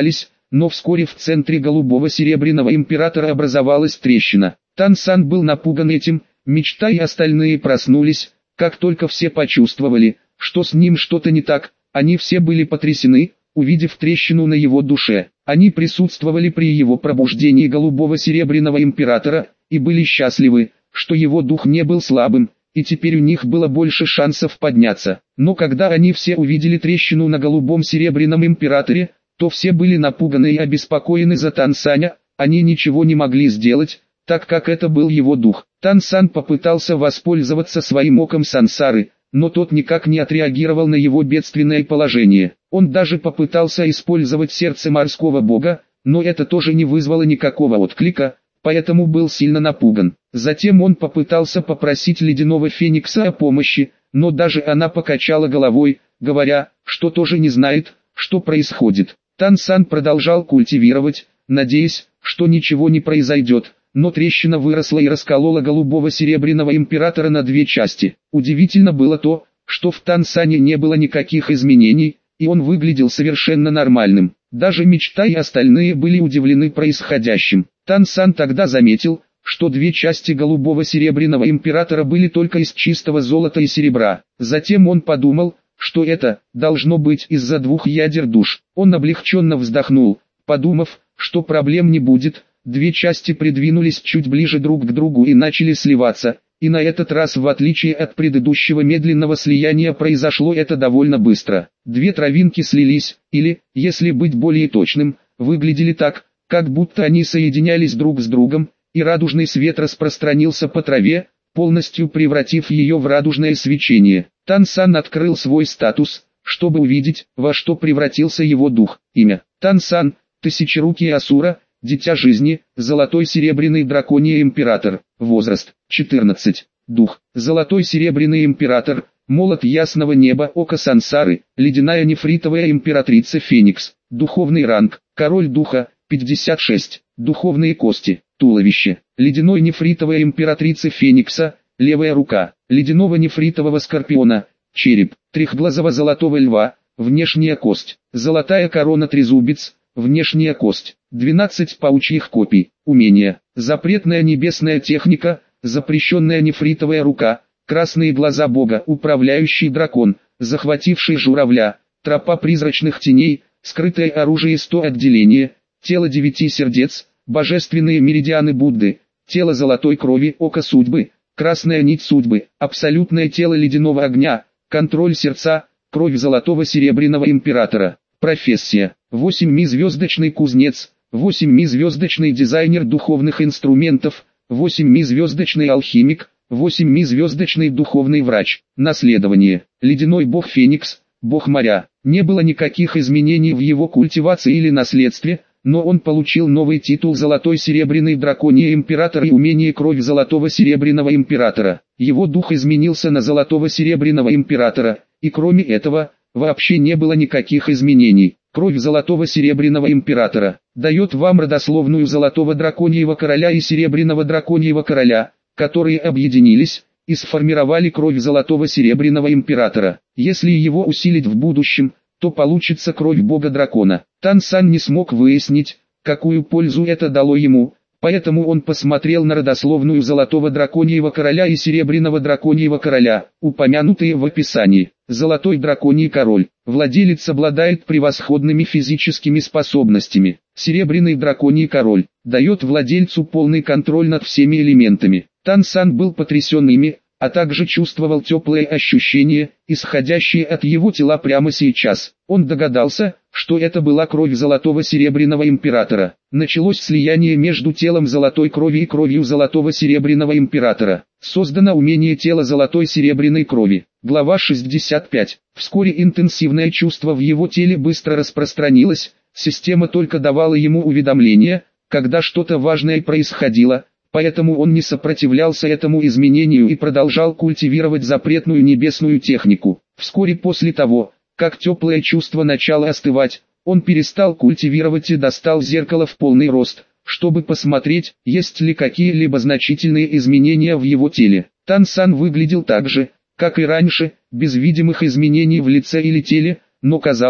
Speaker 1: но вскоре в центре голубого серебряного императора образовалась трещина. Тан Сан был напуган этим, мечта и остальные проснулись, как только все почувствовали, что с ним что-то не так, они все были потрясены, увидев трещину на его душе. Они присутствовали при его пробуждении голубого серебряного императора, и были счастливы, что его дух не был слабым, и теперь у них было больше шансов подняться. Но когда они все увидели трещину на голубом серебряном императоре, то все были напуганы и обеспокоены за Тан Саня, они ничего не могли сделать, так как это был его дух. Тан Сан попытался воспользоваться своим оком сансары, но тот никак не отреагировал на его бедственное положение. Он даже попытался использовать сердце морского бога, но это тоже не вызвало никакого отклика, поэтому был сильно напуган. Затем он попытался попросить ледяного феникса о помощи, но даже она покачала головой, говоря, что тоже не знает, что происходит. Тан Сан продолжал культивировать, надеясь, что ничего не произойдет, но трещина выросла и расколола голубого серебряного императора на две части. Удивительно было то, что в Тан Сане не было никаких изменений, и он выглядел совершенно нормальным. Даже мечта и остальные были удивлены происходящим. Тан Сан тогда заметил, что две части голубого серебряного императора были только из чистого золота и серебра. Затем он подумал, что это должно быть из-за двух ядер душ. Он облегченно вздохнул, подумав, что проблем не будет. Две части придвинулись чуть ближе друг к другу и начали сливаться, и на этот раз, в отличие от предыдущего медленного слияния, произошло это довольно быстро. Две травинки слились, или, если быть более точным, выглядели так, как будто они соединялись друг с другом, и радужный свет распространился по траве, полностью превратив ее в радужное свечение. Тан Сан открыл свой статус, чтобы увидеть, во что превратился его дух. Имя: Тан Сан, тысячерукий Асура, дитя жизни, золотой серебряный драконий император. Возраст: четырнадцать. Дух: золотой серебряный император, молот ясного неба, око сансары, ледяная нефритовая императрица Феникс. Духовный ранг: король духа, пятьдесят шесть. Духовные кости: туловище, ледяной нефритовая императрица Феникса, левая рука, ледяного нефритового скорпиона, череп, трехглазого золотого льва, внешняя кость, золотая корона трезубец, внешняя кость, двенадцать паучьих копий. Умения: запретная небесная техника, запрещенная нефритовая рука, красные глаза бога, управляющий дракон, захвативший журавля, тропа призрачных теней, скрытое оружие сто отделения, тело девяти сердец, божественные меридианы Будды, тело золотой крови, око судьбы, красная нить судьбы, абсолютное тело ледяного огня, контроль сердца, кровь золотого серебряного императора. Профессия: восьмизвездочный кузнец, восьмизвездочный дизайнер духовных инструментов, восьмизвездочный алхимик, восьмизвездочный духовный врач. Наследование: ледяной бог Феникс, бог моря. Не было никаких изменений в его культивации или наследстве, но он получил новый титул Золотой Серебряный Драконий Император и умение Кровь Золотого Серебряного Императора. Его дух изменился на Золотого Серебряного Императора, и кроме этого, вообще не было никаких изменений. Кровь Золотого Серебряного Императора дает вам родословную Золотого Драконьего Короля и Серебряного Драконьего Короля, которые объединились и сформировали Кровь Золотого Серебряного Императора. Если его усилить в будущем, то получится Кровь Бога-Дракона. Тан Сан не смог выяснить, какую пользу это дало ему, поэтому он посмотрел на родословную Золотого Драконьего Короля и Серебряного Драконьего Короля, упомянутые в описании. Золотой Драконий Король. Владелец обладает превосходными физическими способностями. Серебряный Драконий Король дает владельцу полный контроль над всеми элементами. Тан Сан был потрясен ими, а также чувствовал теплые ощущения, исходящие от его тела прямо сейчас. Он догадался, что это была кровь Золотого Серебряного Императора. Началось слияние между телом Золотой Крови и кровью Золотого Серебряного Императора. Создано умение тела Золотой Серебряной Крови. Глава шестьдесят пять. Вскоре интенсивное чувство в его теле быстро распространилось, система только давала ему уведомления, когда что-то важное происходило. Поэтому он не сопротивлялся этому изменению и продолжал культивировать запретную небесную технику. Вскоре после того, как теплое чувство начало остывать, он перестал культивировать и достал зеркало в полный рост, чтобы посмотреть, есть ли какие-либо значительные изменения в его теле. Тан Сан выглядел так же, как и раньше, без видимых изменений в лице или теле, но казалось,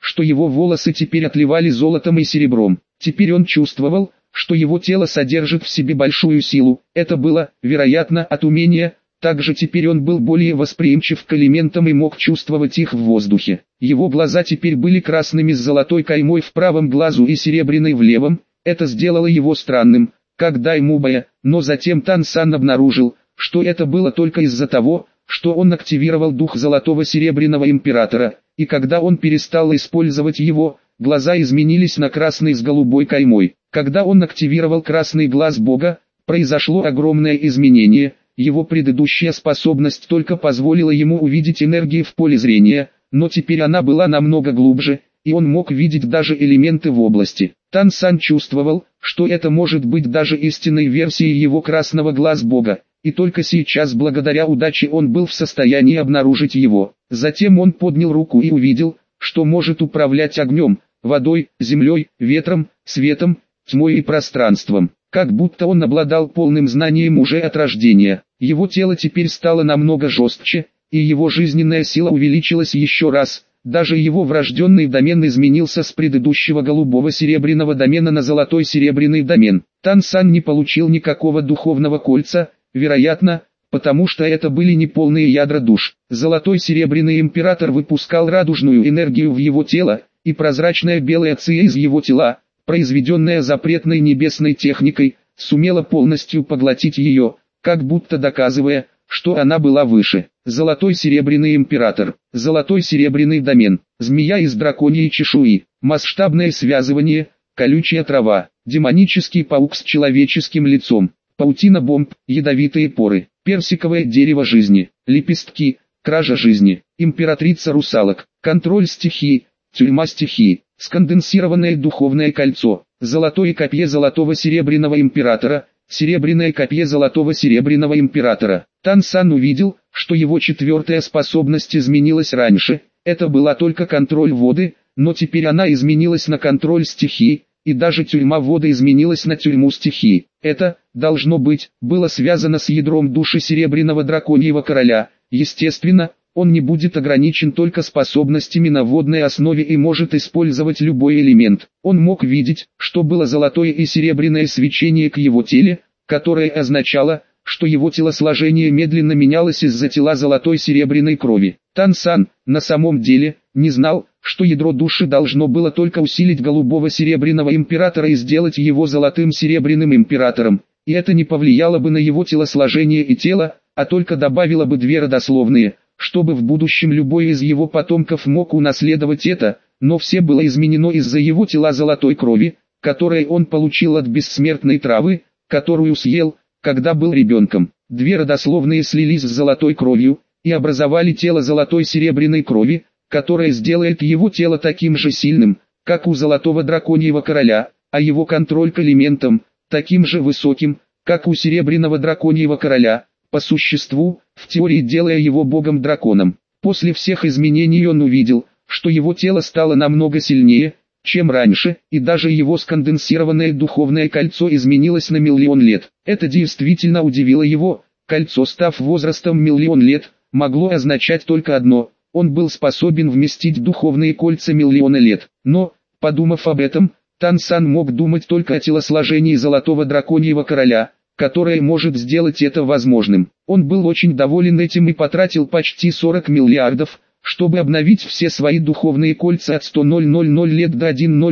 Speaker 1: что его волосы теперь отливали золотом и серебром. Теперь он чувствовал, что его тело содержит в себе большую силу. Это было, вероятно, от умения. Также теперь он был более восприимчив к элементам и мог чувствовать их в воздухе. Его глаза теперь были красными с золотой каймой в правом глазу и серебряной в левом. Это сделало его странным, как Даймубая, но затем Тан Сан обнаружил, что это было только из-за того, что он активировал дух Золотого Серебряного Императора, и когда он перестал использовать его, глаза изменились на красный с голубой каймой. Когда он активировал красный глаз Бога, произошло огромное изменение. Его предыдущая способность только позволила ему увидеть энергии в поле зрения, но теперь она была намного глубже, и он мог видеть даже элементы в области. Тан Сан чувствовал, что это может быть даже истинной версией его красного глаз Бога, и только сейчас благодаря удаче он был в состоянии обнаружить его. Затем он поднял руку и увидел, что может управлять огнем, водой, землей, ветром, светом, тьмой и пространством. Как будто он обладал полным знанием уже от рождения. Его тело теперь стало намного жестче, и его жизненная сила увеличилась еще раз. Даже его врожденный домен изменился с предыдущего голубого серебряного домена на золотой серебряный домен. Тан Сан не получил никакого духовного кольца, вероятно, потому что это были неполные ядра душ. Золотой серебряный император выпускал радужную энергию в его тело, и прозрачная белая ци из его тела, произведенная запретной небесной техникой, сумела полностью поглотить ее, как будто доказывая, что она была выше. Золотой серебряный император, золотой серебряный домен, змея из драконьей чешуи, масштабное связывание, колючая трава, демонический паук с человеческим лицом, паутина бомб, ядовитые поры, персиковое дерево жизни, лепестки, кража жизни, императрица русалок, контроль стихии, тюрьма стихии, сконденсированное духовное кольцо, золотое копье золотого серебряного императора, серебряное копье золотого серебряного императора. Тан Сан увидел, что его четвертая способность изменилась раньше, это была только контроль воды, но теперь она изменилась на контроль стихии, и даже тюрьма воды изменилась на тюрьму стихии. Это, должно быть, было связано с ядром души Серебряного Драконьего Короля. Естественно, он не будет ограничен только способностями на водной основе и может использовать любой элемент. Он мог видеть, что было золотое и серебряное свечение к его теле, которое означало, что его телосложение медленно менялось из-за тела золотой серебряной крови. Тан Сан, на самом деле, не знал, что ядро души должно было только усилить голубого серебряного императора и сделать его золотым серебряным императором, и это не повлияло бы на его телосложение и тело, а только добавило бы две родословные, чтобы в будущем любой из его потомков мог унаследовать это, но все было изменено из-за его тела золотой крови, которое он получил от бессмертной травы, которую съел, когда был ребенком. Две родословные слились с золотой кровью, и образовали тело золотой серебряной крови, которое сделает его тело таким же сильным, как у золотого драконьего короля, а его контроль к элементам, таким же высоким, как у серебряного драконьего короля, по существу, в теории делая его богом-драконом. После всех изменений он увидел, что его тело стало намного сильнее, чем раньше, и даже его сконденсированное духовное кольцо изменилось на миллион лет. Это действительно удивило его. Кольцо, став возрастом миллион лет, могло означать только одно: он был способен вместить духовные кольца миллиона лет. Но, подумав об этом, Тан Сан мог думать только о телосложении золотого драконьего короля, которое может сделать это возможным. Он был очень доволен этим и потратил почти сорок миллиардов, чтобы обновить все свои духовные кольца от ста лет до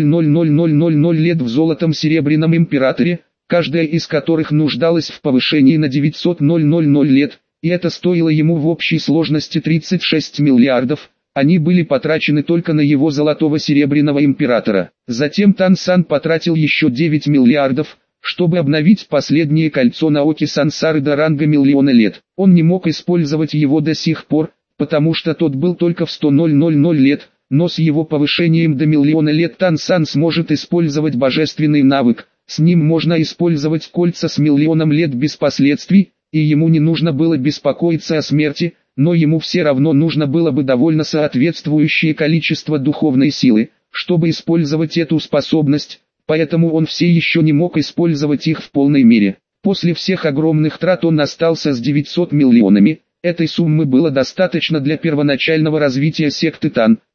Speaker 1: тысячи лет в золотом серебряном императоре, каждая из которых нуждалась в повышении на девятьсот лет, и это стоило ему в общей сложности тридцать шесть миллиардов. Они были потрачены только на его золотого серебряного императора. Затем Тан Сан потратил еще девять миллиардов, чтобы обновить последнее кольцо Наоки Сансары до ранга миллиона лет. Он не мог использовать его до сих пор, потому что тот был только в ста лет, но с его повышением до миллиона лет Тан Сан сможет использовать божественный навык. С ним можно использовать кольца с миллионом лет без последствий, и ему не нужно было беспокоиться о смерти, но ему все равно нужно было бы довольно соответствующее количество духовной силы, чтобы использовать эту способность, поэтому он все еще не мог использовать их в полной мере. После всех огромных трат он остался с девятьсот миллионами, этой суммы было достаточно для первоначального развития секты Тан,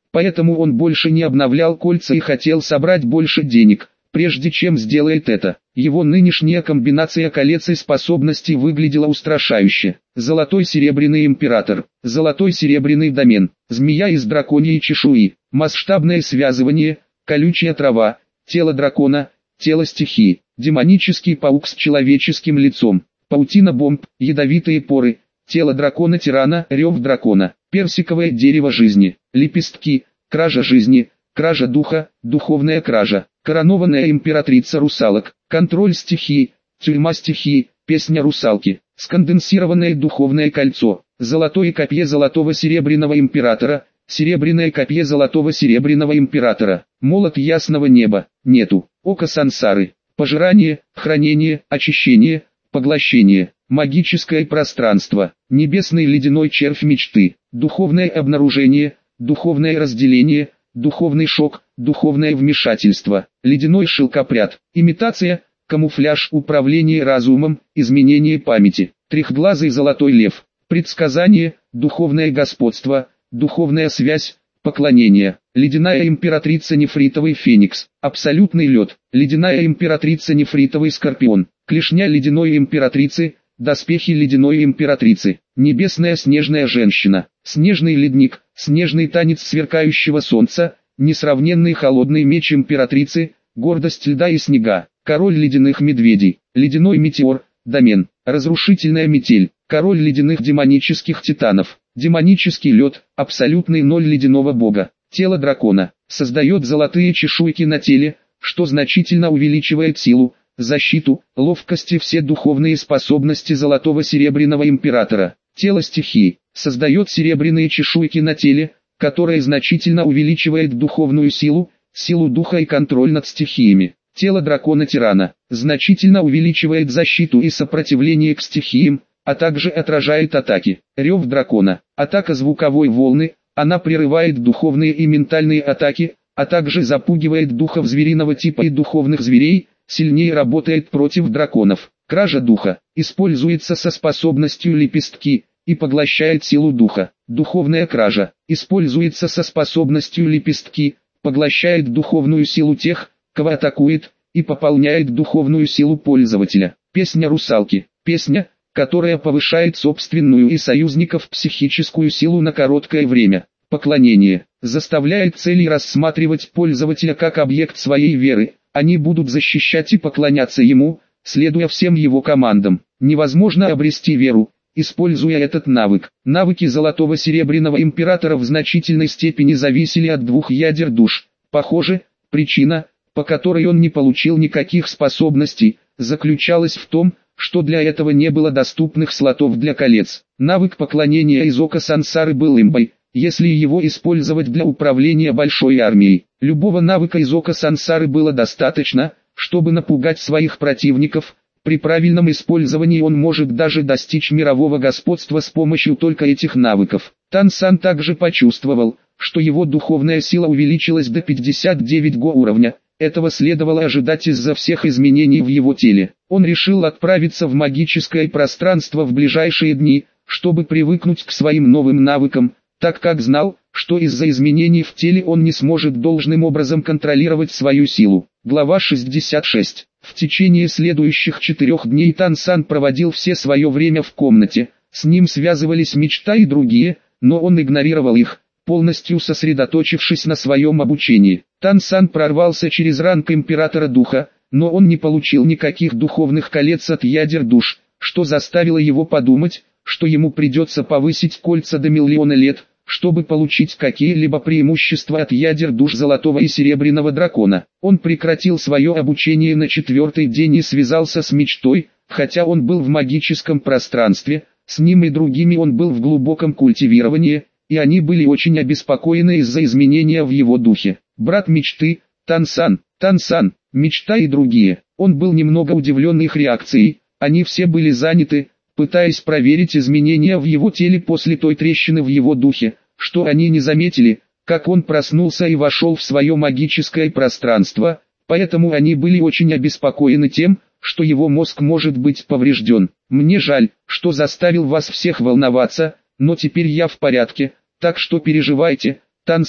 Speaker 1: поэтому он больше не обновлял кольца и хотел собрать больше денег, прежде чем сделает это. Его нынешняя комбинация колец и способностей выглядела устрашающе. Золотой серебряный император, золотой серебряный домен, змея из драконьей чешуи, масштабное связывание, колючая трава, тело дракона, тело стихии, демонический паук с человеческим лицом, паутина бомб, ядовитые поры, тело дракона-тирана, рев дракона, персиковое дерево жизни, лепестки, кража жизни, кража духа, духовная кража, коронованная императрица русалок, контроль стихии, тюрьма стихии, песня русалки, сконденсированное духовное кольцо, золотое копье золотого серебряного императора, серебряное копье золотого серебряного императора, молот ясного неба, нету, око сансары, пожирание, хранение, очищение, поглощение, магическое пространство, небесный ледяной червь мечты, духовное обнаружение, духовное разделение, духовный шок, духовное вмешательство, ледяной шелкопряд, имитация, камуфляж, управление разумом, изменение памяти, трехглазый золотой лев, предсказание, духовное господство, духовная связь, поклонение, ледяная императрица нефритовый феникс, абсолютный лед, ледяная императрица нефритовый скорпион, клешня ледяной императрицы, доспехи ледяной императрицы, небесная снежная женщина, снежный ледник, снежный танец сверкающего солнца, несравненный холодный меч императрицы, гордость льда и снега, король ледяных медведей, ледяной метеор, домен, разрушительная метель, король ледяных демонических титанов, демонический лед, абсолютный ноль ледяного бога, тело дракона, создает золотые чешуйки на теле, что значительно увеличивает силу, защиту, ловкость и все духовные способности золотого серебряного императора. Тело стихии создает серебряные чешуйки на теле, которое значительно увеличивает духовную силу, силу духа и контроль над стихиями. Тело дракона-тирана значительно увеличивает защиту и сопротивление к стихиям, а также отражает атаки. Рев дракона, атака звуковой волны, она прерывает духовные и ментальные атаки, а также запугивает духов звериного типа и духовных зверей, сильнее работает против драконов. Кража духа используется со способностью лепестки и поглощает силу духа. Духовная кража используется со способностью лепестки, поглощает духовную силу тех, кого атакует, и пополняет духовную силу пользователя. Песня русалки, песня, которая повышает собственную и союзников психическую силу на короткое время. Поклонение заставляет цели рассматривать пользователя как объект своей веры, они будут защищать и поклоняться ему, следуя всем его командам. Невозможно обрести веру, используя этот навык. Навыки золотого серебряного императора в значительной степени зависели от двух ядер душ. Похоже, причина, по которой он не получил никаких способностей, заключалась в том, что для этого не было доступных слотов для колец. Навык поклонения из ока сансары был имбой, если его использовать для управления большой армией. Любого навыка из ока сансары было достаточно, чтобы напугать своих противников. При правильном использовании он может даже достичь мирового господства с помощью только этих навыков. Тан Сан также почувствовал, что его духовная сила увеличилась до пятьдесят девятого уровня. Этого следовало ожидать из-за всех изменений в его теле. Он решил отправиться в магическое пространство в ближайшие дни, чтобы привыкнуть к своим новым навыкам, так как знал, что из-за изменений в теле он не сможет должным образом контролировать свою силу. Глава шестьдесят шесть. В течение следующих четырех дней Тан Сан проводил все свое время в комнате, с ним связывались мечта и другие, но он игнорировал их, полностью сосредоточившись на своем обучении. Тан Сан прорвался через ранг Императора Духа, но он не получил никаких духовных колец от ядер душ, что заставило его подумать, что ему придется повысить кольца до миллиона лет, чтобы получить какие-либо преимущества от ядер душ золотого и серебряного дракона. Он прекратил свое обучение на четвертый день и связался с мечтой, хотя он был в магическом пространстве, с ним и другими он был в глубоком культивировании, и они были очень обеспокоены из-за изменения в его духе. Брат мечты, Тан Сан, Тан Сан, мечта и другие. Он был немного удивлен их реакцией, они все были заняты, пытаясь проверить изменения в его теле после той трещины в его духе, что они не заметили, как он проснулся и вошел в свое магическое пространство, поэтому они были очень обеспокоены тем, что его мозг может быть поврежден. Мне жаль, что заставил вас всех волноваться, но теперь я в порядке, так что переживайте, Тан Сан.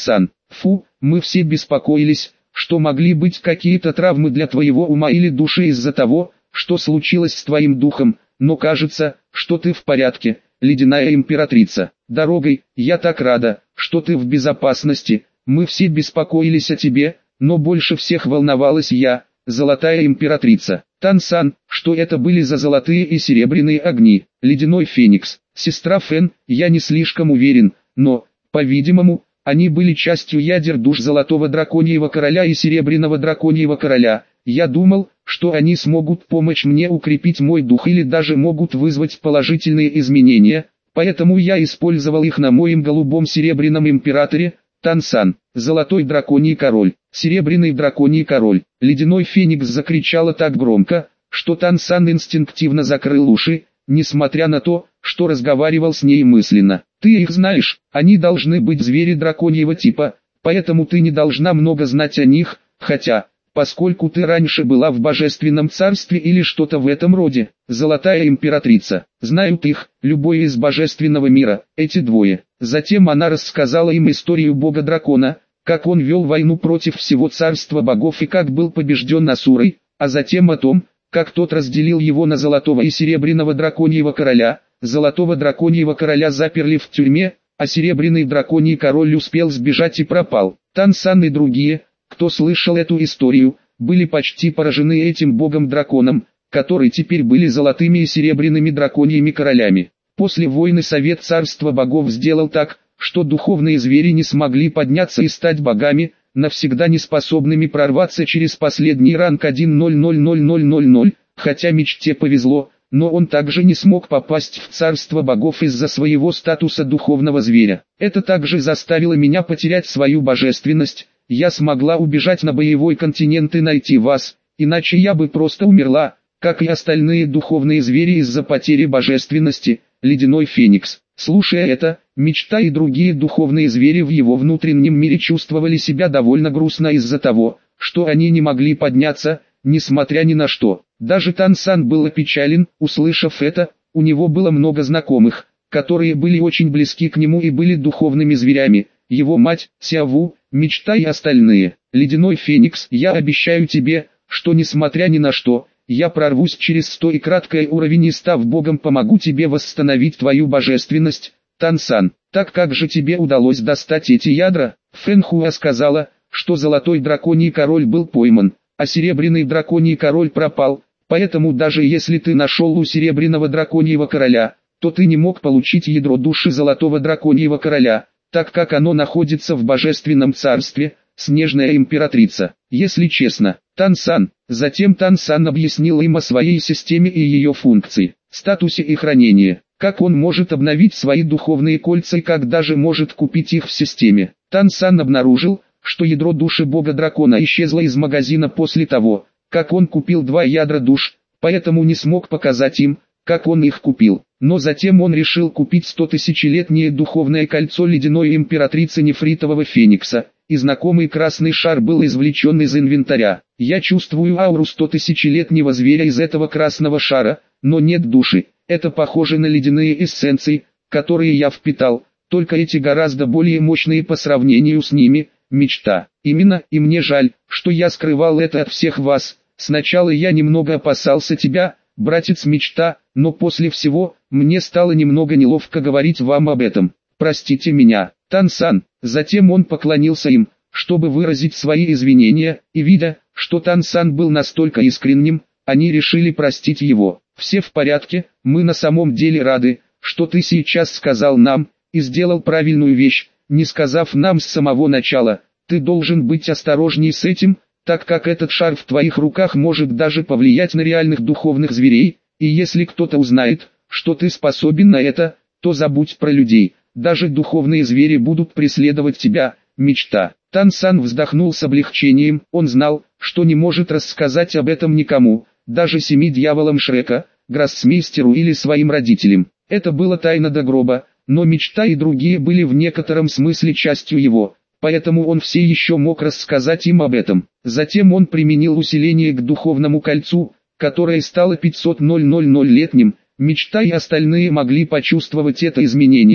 Speaker 1: Фу, мы все беспокоились, что могли быть какие-то травмы для твоего ума или души из-за того, что случилось с твоим духом, но кажется, что ты в порядке, ледяная императрица. Дорогой, я так рада, что ты в безопасности, мы все беспокоились о тебе, но больше всех волновалась я, золотая императрица. Тан-сан, что это были за золотые и серебряные огни? Ледяной феникс, сестра Фэн, я не слишком уверен, но, по-видимому, они были частью ядер душ Золотого Драконьего Короля и Серебряного Драконьего Короля. Я думал, что они смогут помочь мне укрепить мой дух или даже могут вызвать положительные изменения, поэтому я использовал их на моем голубом серебряном императоре, Тан-сан. Золотой Драконий Король, Серебряный Драконий Король. Ледяной Феникс закричала так громко, что Тан-сан инстинктивно закрыл уши, несмотря на то, что разговаривал с ней мысленно. Ты их знаешь, они должны быть звери драконьего типа, поэтому ты не должна много знать о них, хотя, поскольку ты раньше была в Божественном Царстве или что-то в этом роде, Золотая Императрица, знают их, любой из Божественного мира, эти двое. Затем она рассказала им историю Бога-дракона, как он вел войну против всего царства богов и как был побежден Асурой, а затем о том, как тот разделил его на Золотого и Серебряного Драконьего Короля. Золотого Драконьего Короля заперли в тюрьме, а Серебряный Драконий Король успел сбежать и пропал. Тан-сан и другие, кто слышал эту историю, были почти поражены этим богом-драконом, который теперь были золотыми и серебряными драконьими королями. После войны Совет Царства Богов сделал так, что духовные звери не смогли подняться и стать богами, навсегда не способными прорваться через последний ранг один ноль ноль ноль ноль ноль ноль, хотя мечте повезло, но он также не смог попасть в Царство Богов из-за своего статуса духовного зверя. Это также заставило меня потерять свою божественность. Я смогла убежать на боевой континент и найти вас, иначе я бы просто умерла, как и остальные духовные звери из-за потери божественности. Ледяной Феникс. Слушая это, Мечта и другие духовные звери в его внутреннем мире чувствовали себя довольно грустно из-за того, что они не могли подняться, несмотря ни на что. Даже Тан-сан был опечален, услышав это. У него было много знакомых, которые были очень близки к нему и были духовными зверями. Его мать, Сяву, Мечта и остальные. Ледяной Феникс, я обещаю тебе, что несмотря ни на что, я прорвусь через сто и краткий уровень и став богом помогу тебе восстановить твою божественность, Тан-сан. Так как же тебе удалось достать эти ядра? Фэн Хуа сказала, что золотой драконий король был пойман, а серебряный драконий король пропал, поэтому даже если ты нашел у серебряного драконьего короля, то ты не мог получить ядро души золотого драконьего короля, так как оно находится в божественном царстве, снежная императрица. Если честно, Тан-сан. Затем Тан-сан объяснил им о своей системе и ее функции, статусе и хранении, как он может обновить свои духовные кольца и как даже может купить их в системе. Тан-сан обнаружил, что ядро души бога-дракона исчезло из магазина после того, как он купил два ядра душ, поэтому не смог показать им, как он их купил. Но затем он решил купить стотысячелетнее духовное кольцо ледяной императрицы нефритового феникса, и знакомый красный шар был извлечен из инвентаря. Я чувствую ауру стотысячелетнего зверя из этого красного шара, но нет души. Это похоже на ледяные эссенции, которые я впитал, только эти гораздо более мощные по сравнению с ними. Мечта. Именно, и мне жаль, что я скрывал это от всех вас. Сначала я немного опасался тебя, братец Мечта, но после всего, мне стало немного неловко говорить вам об этом. Простите меня, Тан-сан. Затем он поклонился им, чтобы выразить свои извинения, и видя, что Тан-сан был настолько искренним, они решили простить его. Все в порядке, мы на самом деле рады, что ты сейчас сказал нам, и сделал правильную вещь, не сказав нам с самого начала. Ты должен быть осторожней с этим, так как этот шар в твоих руках может даже повлиять на реальных духовных зверей, и если кто-то узнает, что ты способен на это, то забудь про людей, даже духовные звери будут преследовать тебя. Мечта. Тан-сан вздохнул с облегчением, он знал, что не может рассказать об этом никому, даже семи дьяволам Шрека, гроссмейстеру или своим родителям. Это было тайна до гроба, но Мечта и другие были в некотором смысле частью его, поэтому он все еще мог рассказать им об этом. Затем он применил усиление к духовному кольцу, которое стало пятьсот летним. Мечта и остальные могли почувствовать это изменение,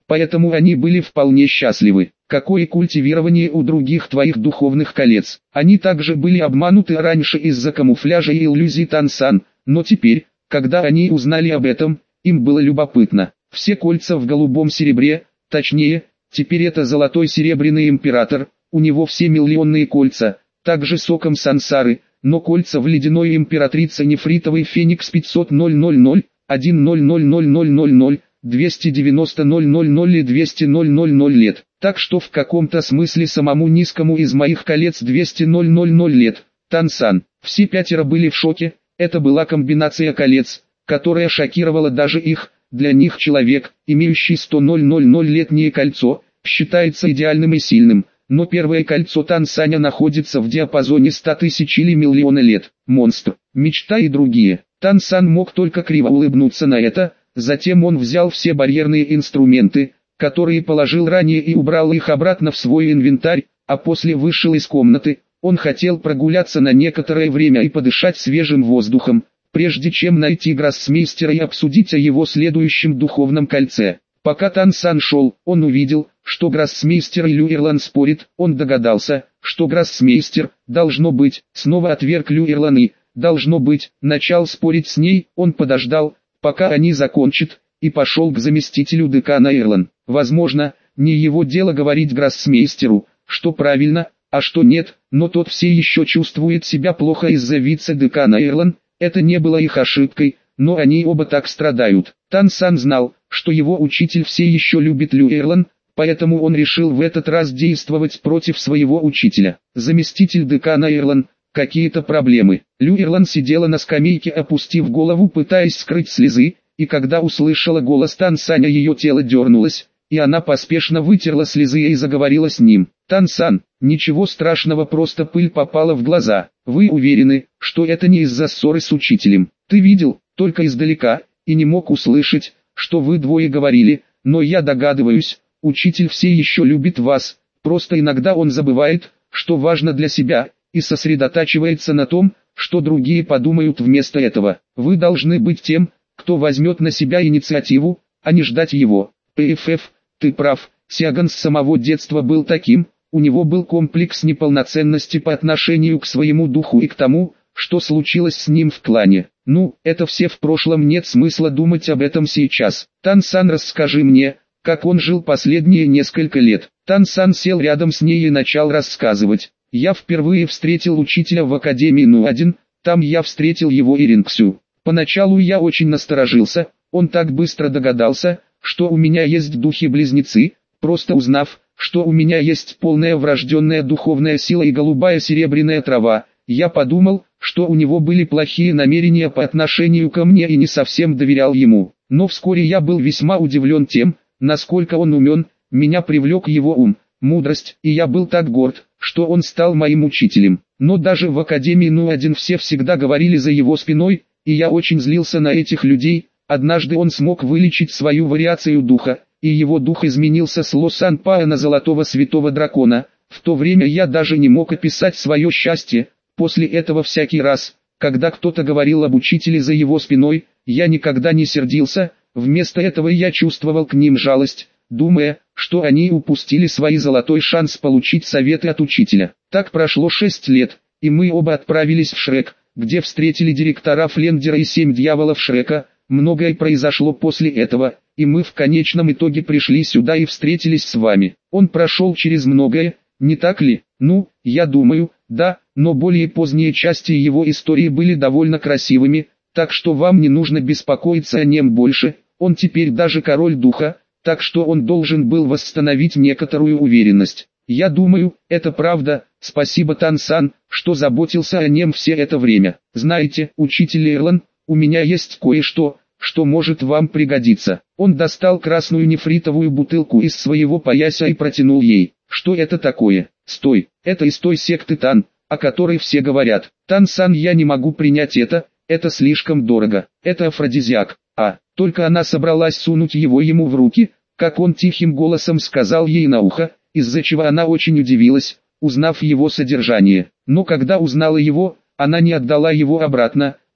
Speaker 1: поэтому они были вполне счастливы. Какое культивирование у других твоих духовных колец. Они также были обмануты раньше из-за камуфляжа и иллюзий Тансан, но теперь, когда они узнали об этом, им было любопытно. Все кольца в голубом серебре, точнее, теперь это золотой серебряный император, у него все миллионные кольца, также соком сансары, но кольца в ледяной императрице нефритовый феникс пятьсот ноль ноль ноль, один ноль ноль ноль ноль ноль ноль, двести девяносто ноль ноль ноль и двести ноль ноль ноль лет. Так что в каком-то смысле самому низкому из моих колец двести ноль ноль ноль лет. Тансан. Все пятеро были в шоке, это была комбинация колец, которая шокировала даже их. Для них человек, имеющий сто ноль ноль ноль летнее кольцо, считается идеальным и сильным, но первое кольцо Тансаня находится в диапазоне ста тысяч или миллиона лет. Монстр, мечта и другие. Тансан мог только криво улыбнуться на это, затем он взял все барьерные инструменты, которые положил ранее и убрал их обратно в свой инвентарь, а после вышел из комнаты. Он хотел прогуляться на некоторое время и подышать свежим воздухом, прежде чем найти гроссмейстера и обсудить о его следующем духовном кольце. Пока Тансан шел, он увидел, что гроссмейстер и Люэрлан спорит. Он догадался, что гроссмейстер, должно быть, снова отверг Люэрлан и, должно быть, начал спорить с ней. Он подождал, пока они закончат, и пошел к заместителю декана Эрлан. Возможно, не его дело говорить гроссмейстеру, что правильно, а что нет, но тот все еще чувствует себя плохо из-за вице-декана Эрлан. Это не было их ошибкой, но они оба так страдают. Тансан знал, что его учитель все еще любит Люэрлан, поэтому он решил в этот раз действовать против своего учителя. Заместитель декана Эрлан, какие-то проблемы. Люэрлан сидела на скамейке, опустив голову, пытаясь скрыть слезы, и когда услышала голос Тансаня, ее тело дернулось, и она поспешно вытерла слезы и заговорила с ним. «Тансан, ничего страшного, просто пыль попала в глаза. Вы уверены, что это не из-за ссоры с учителем? Ты видел, только издалека, и не мог услышать, что вы двое говорили, но я догадываюсь, учитель все еще любит вас, просто иногда он забывает, что важно для себя, и сосредотачивается на том, что другие подумают вместо этого. Вы должны быть тем, кто возьмет на себя инициативу, а не ждать его. ПФФ, ты прав, Сяган с самого детства был таким, у него был комплекс неполноценности по отношению к своему духу и к тому, что случилось с ним в клане. Ну, это все в прошлом, нет смысла думать об этом сейчас. Тансан, расскажи мне, как он жил последние несколько лет. Тансан сел рядом с ней и начал рассказывать. Я впервые встретил учителя в Академии Ну один, там я встретил его и Рингксю. Поначалу я очень насторожился, он так быстро догадался, что у меня есть духи-близнецы, просто узнав, что у меня есть полная врожденная духовная сила и голубая серебряная трава, я подумал, что у него были плохие намерения по отношению ко мне и не совсем доверял ему. Но вскоре я был весьма удивлен тем, насколько он умен, меня привлек его ум, мудрость, и я был так горд, что он стал моим учителем. Но даже в Академии Ну один все всегда говорили за его спиной, и я очень злился на этих людей. Однажды он смог вылечить свою вариацию духа, и его дух изменился с Ло-Сан-Паа на золотого святого дракона. В то время я даже не мог описать свое счастье. После этого всякий раз, когда кто-то говорил об учителе за его спиной, я никогда не сердился, вместо этого я чувствовал к ним жалость, думая, что они упустили свой золотой шанс получить советы от учителя. Так прошло шесть лет, и мы оба отправились в Шрек, где встретили директора Флендера и семь дьяволов Шрека. Многое произошло после этого, и мы в конечном итоге пришли сюда и встретились с вами. Он прошел через многое, не так ли? Ну, я думаю, да, но более поздние части его истории были довольно красивыми, так что вам не нужно беспокоиться о нем больше. Он теперь даже король духа, так что он должен был восстановить некоторую уверенность. Я думаю, это правда. Спасибо, Тансан, что заботился о нем все это время. Знаете, учитель Эрлан, у меня есть кое-что, что может вам пригодиться. Он достал красную нефритовую бутылку из своего пояса и протянул ей. Что это такое? Стой, это из той секты Тан, о которой все говорят. Тансан, я не могу принять это, это слишком дорого. Это афродизиак. А, только она собралась сунуть его ему в руки, как он тихим голосом сказал ей на ухо, из-за чего она очень удивилась, узнав его содержание. Но когда узнала его, она не отдала его обратно.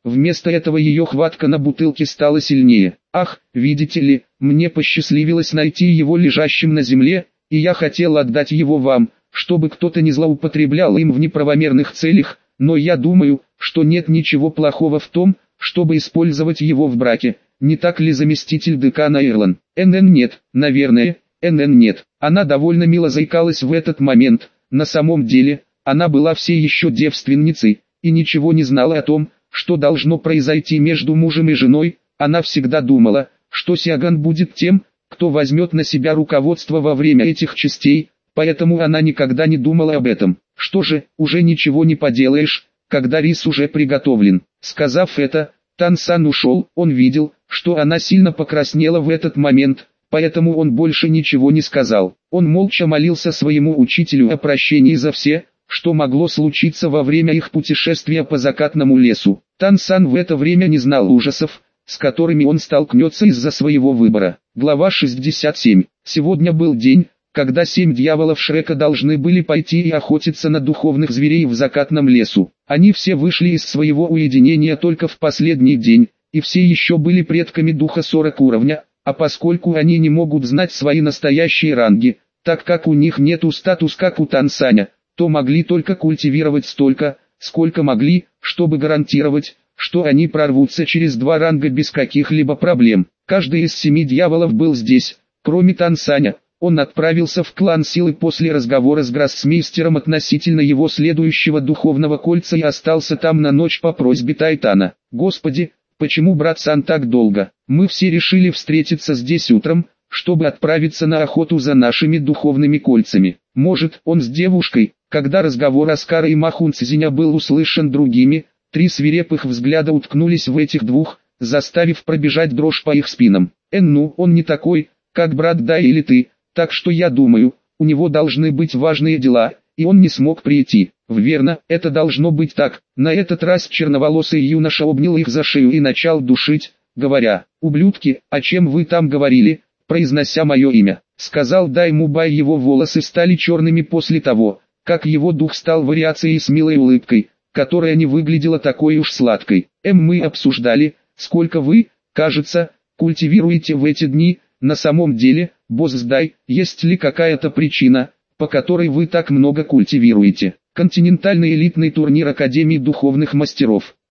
Speaker 1: Вместо этого ее хватка на бутылке стала сильнее. Ах, видите ли, мне посчастливилось найти его лежащим на земле, и я хотел отдать его вам, чтобы кто-то не злоупотреблял им в неправомерных целях, но я думаю, что нет ничего плохого в том, чтобы использовать его в браке. Не так ли, заместитель декана Ирлан? НН нет, наверное, НН нет. Она довольно мило заикалась в этот момент. На самом деле, она была все еще девственницей, и ничего не знала о том, что должно произойти между мужем и женой. Она всегда думала, что Сиаган будет тем, кто возьмет на себя руководство во время этих частей, поэтому она никогда не думала об этом. Что же, уже ничего не поделаешь, когда рис уже приготовлен. Сказав это, Тан-сан ушел. Он видел, что она сильно покраснела в этот момент, поэтому он больше ничего не сказал. Он молча молился своему учителю о прощении за все, что могло случиться во время их путешествия по закатному лесу. Тан-сан в это время не знал ужасов, с которыми он столкнется из-за своего выбора. Глава шестьдесят семь. Сегодня был день, когда семь дьяволов Шрека должны были пойти и охотиться на духовных зверей в закатном лесу. Они все вышли из своего уединения только в последний день, и все еще были предками духа сорок уровня, а поскольку они не могут знать свои настоящие ранги, так как у них нету статус как у Тансаня, то могли только культивировать столько, сколько могли, чтобы гарантировать, что они прорвутся через два ранга без каких-либо проблем. Каждый из семи дьяволов был здесь, кроме Тансаня. Он отправился в клан силы после разговора с гроссмейстером относительно его следующего духовного кольца и остался там на ночь по просьбе Тайтана. Господи, почему брат Сан так долго? Мы все решили встретиться здесь утром, чтобы отправиться на охоту за нашими духовными кольцами. Может, он с девушкой? Когда разговор Аскара и Махунцзиня был услышан другими, три свирепых взгляда уткнулись в этих двух, заставив пробежать дрожь по их спинам. Эн, ну, он не такой, как брат Дай или ты, так что я думаю, у него должны быть важные дела, и он не смог прийти. Верно, это должно быть так. На этот раз черноволосый юноша обнял их за шею и начал душить, говоря: «Ублюдки, о чем вы там говорили, произнося мое имя?» Сказал Дай Мубай. Его волосы стали черными после того, как его дух стал вариацией с милой улыбкой, которая не выглядела такой уж сладкой. Эм, мы обсуждали, сколько вы, кажется, культивируете в эти дни. На самом деле, босс Дай, есть ли какая-то причина, по которой вы так много культивируете? Континентальный элитный турнир Академии Духовных Мастеров.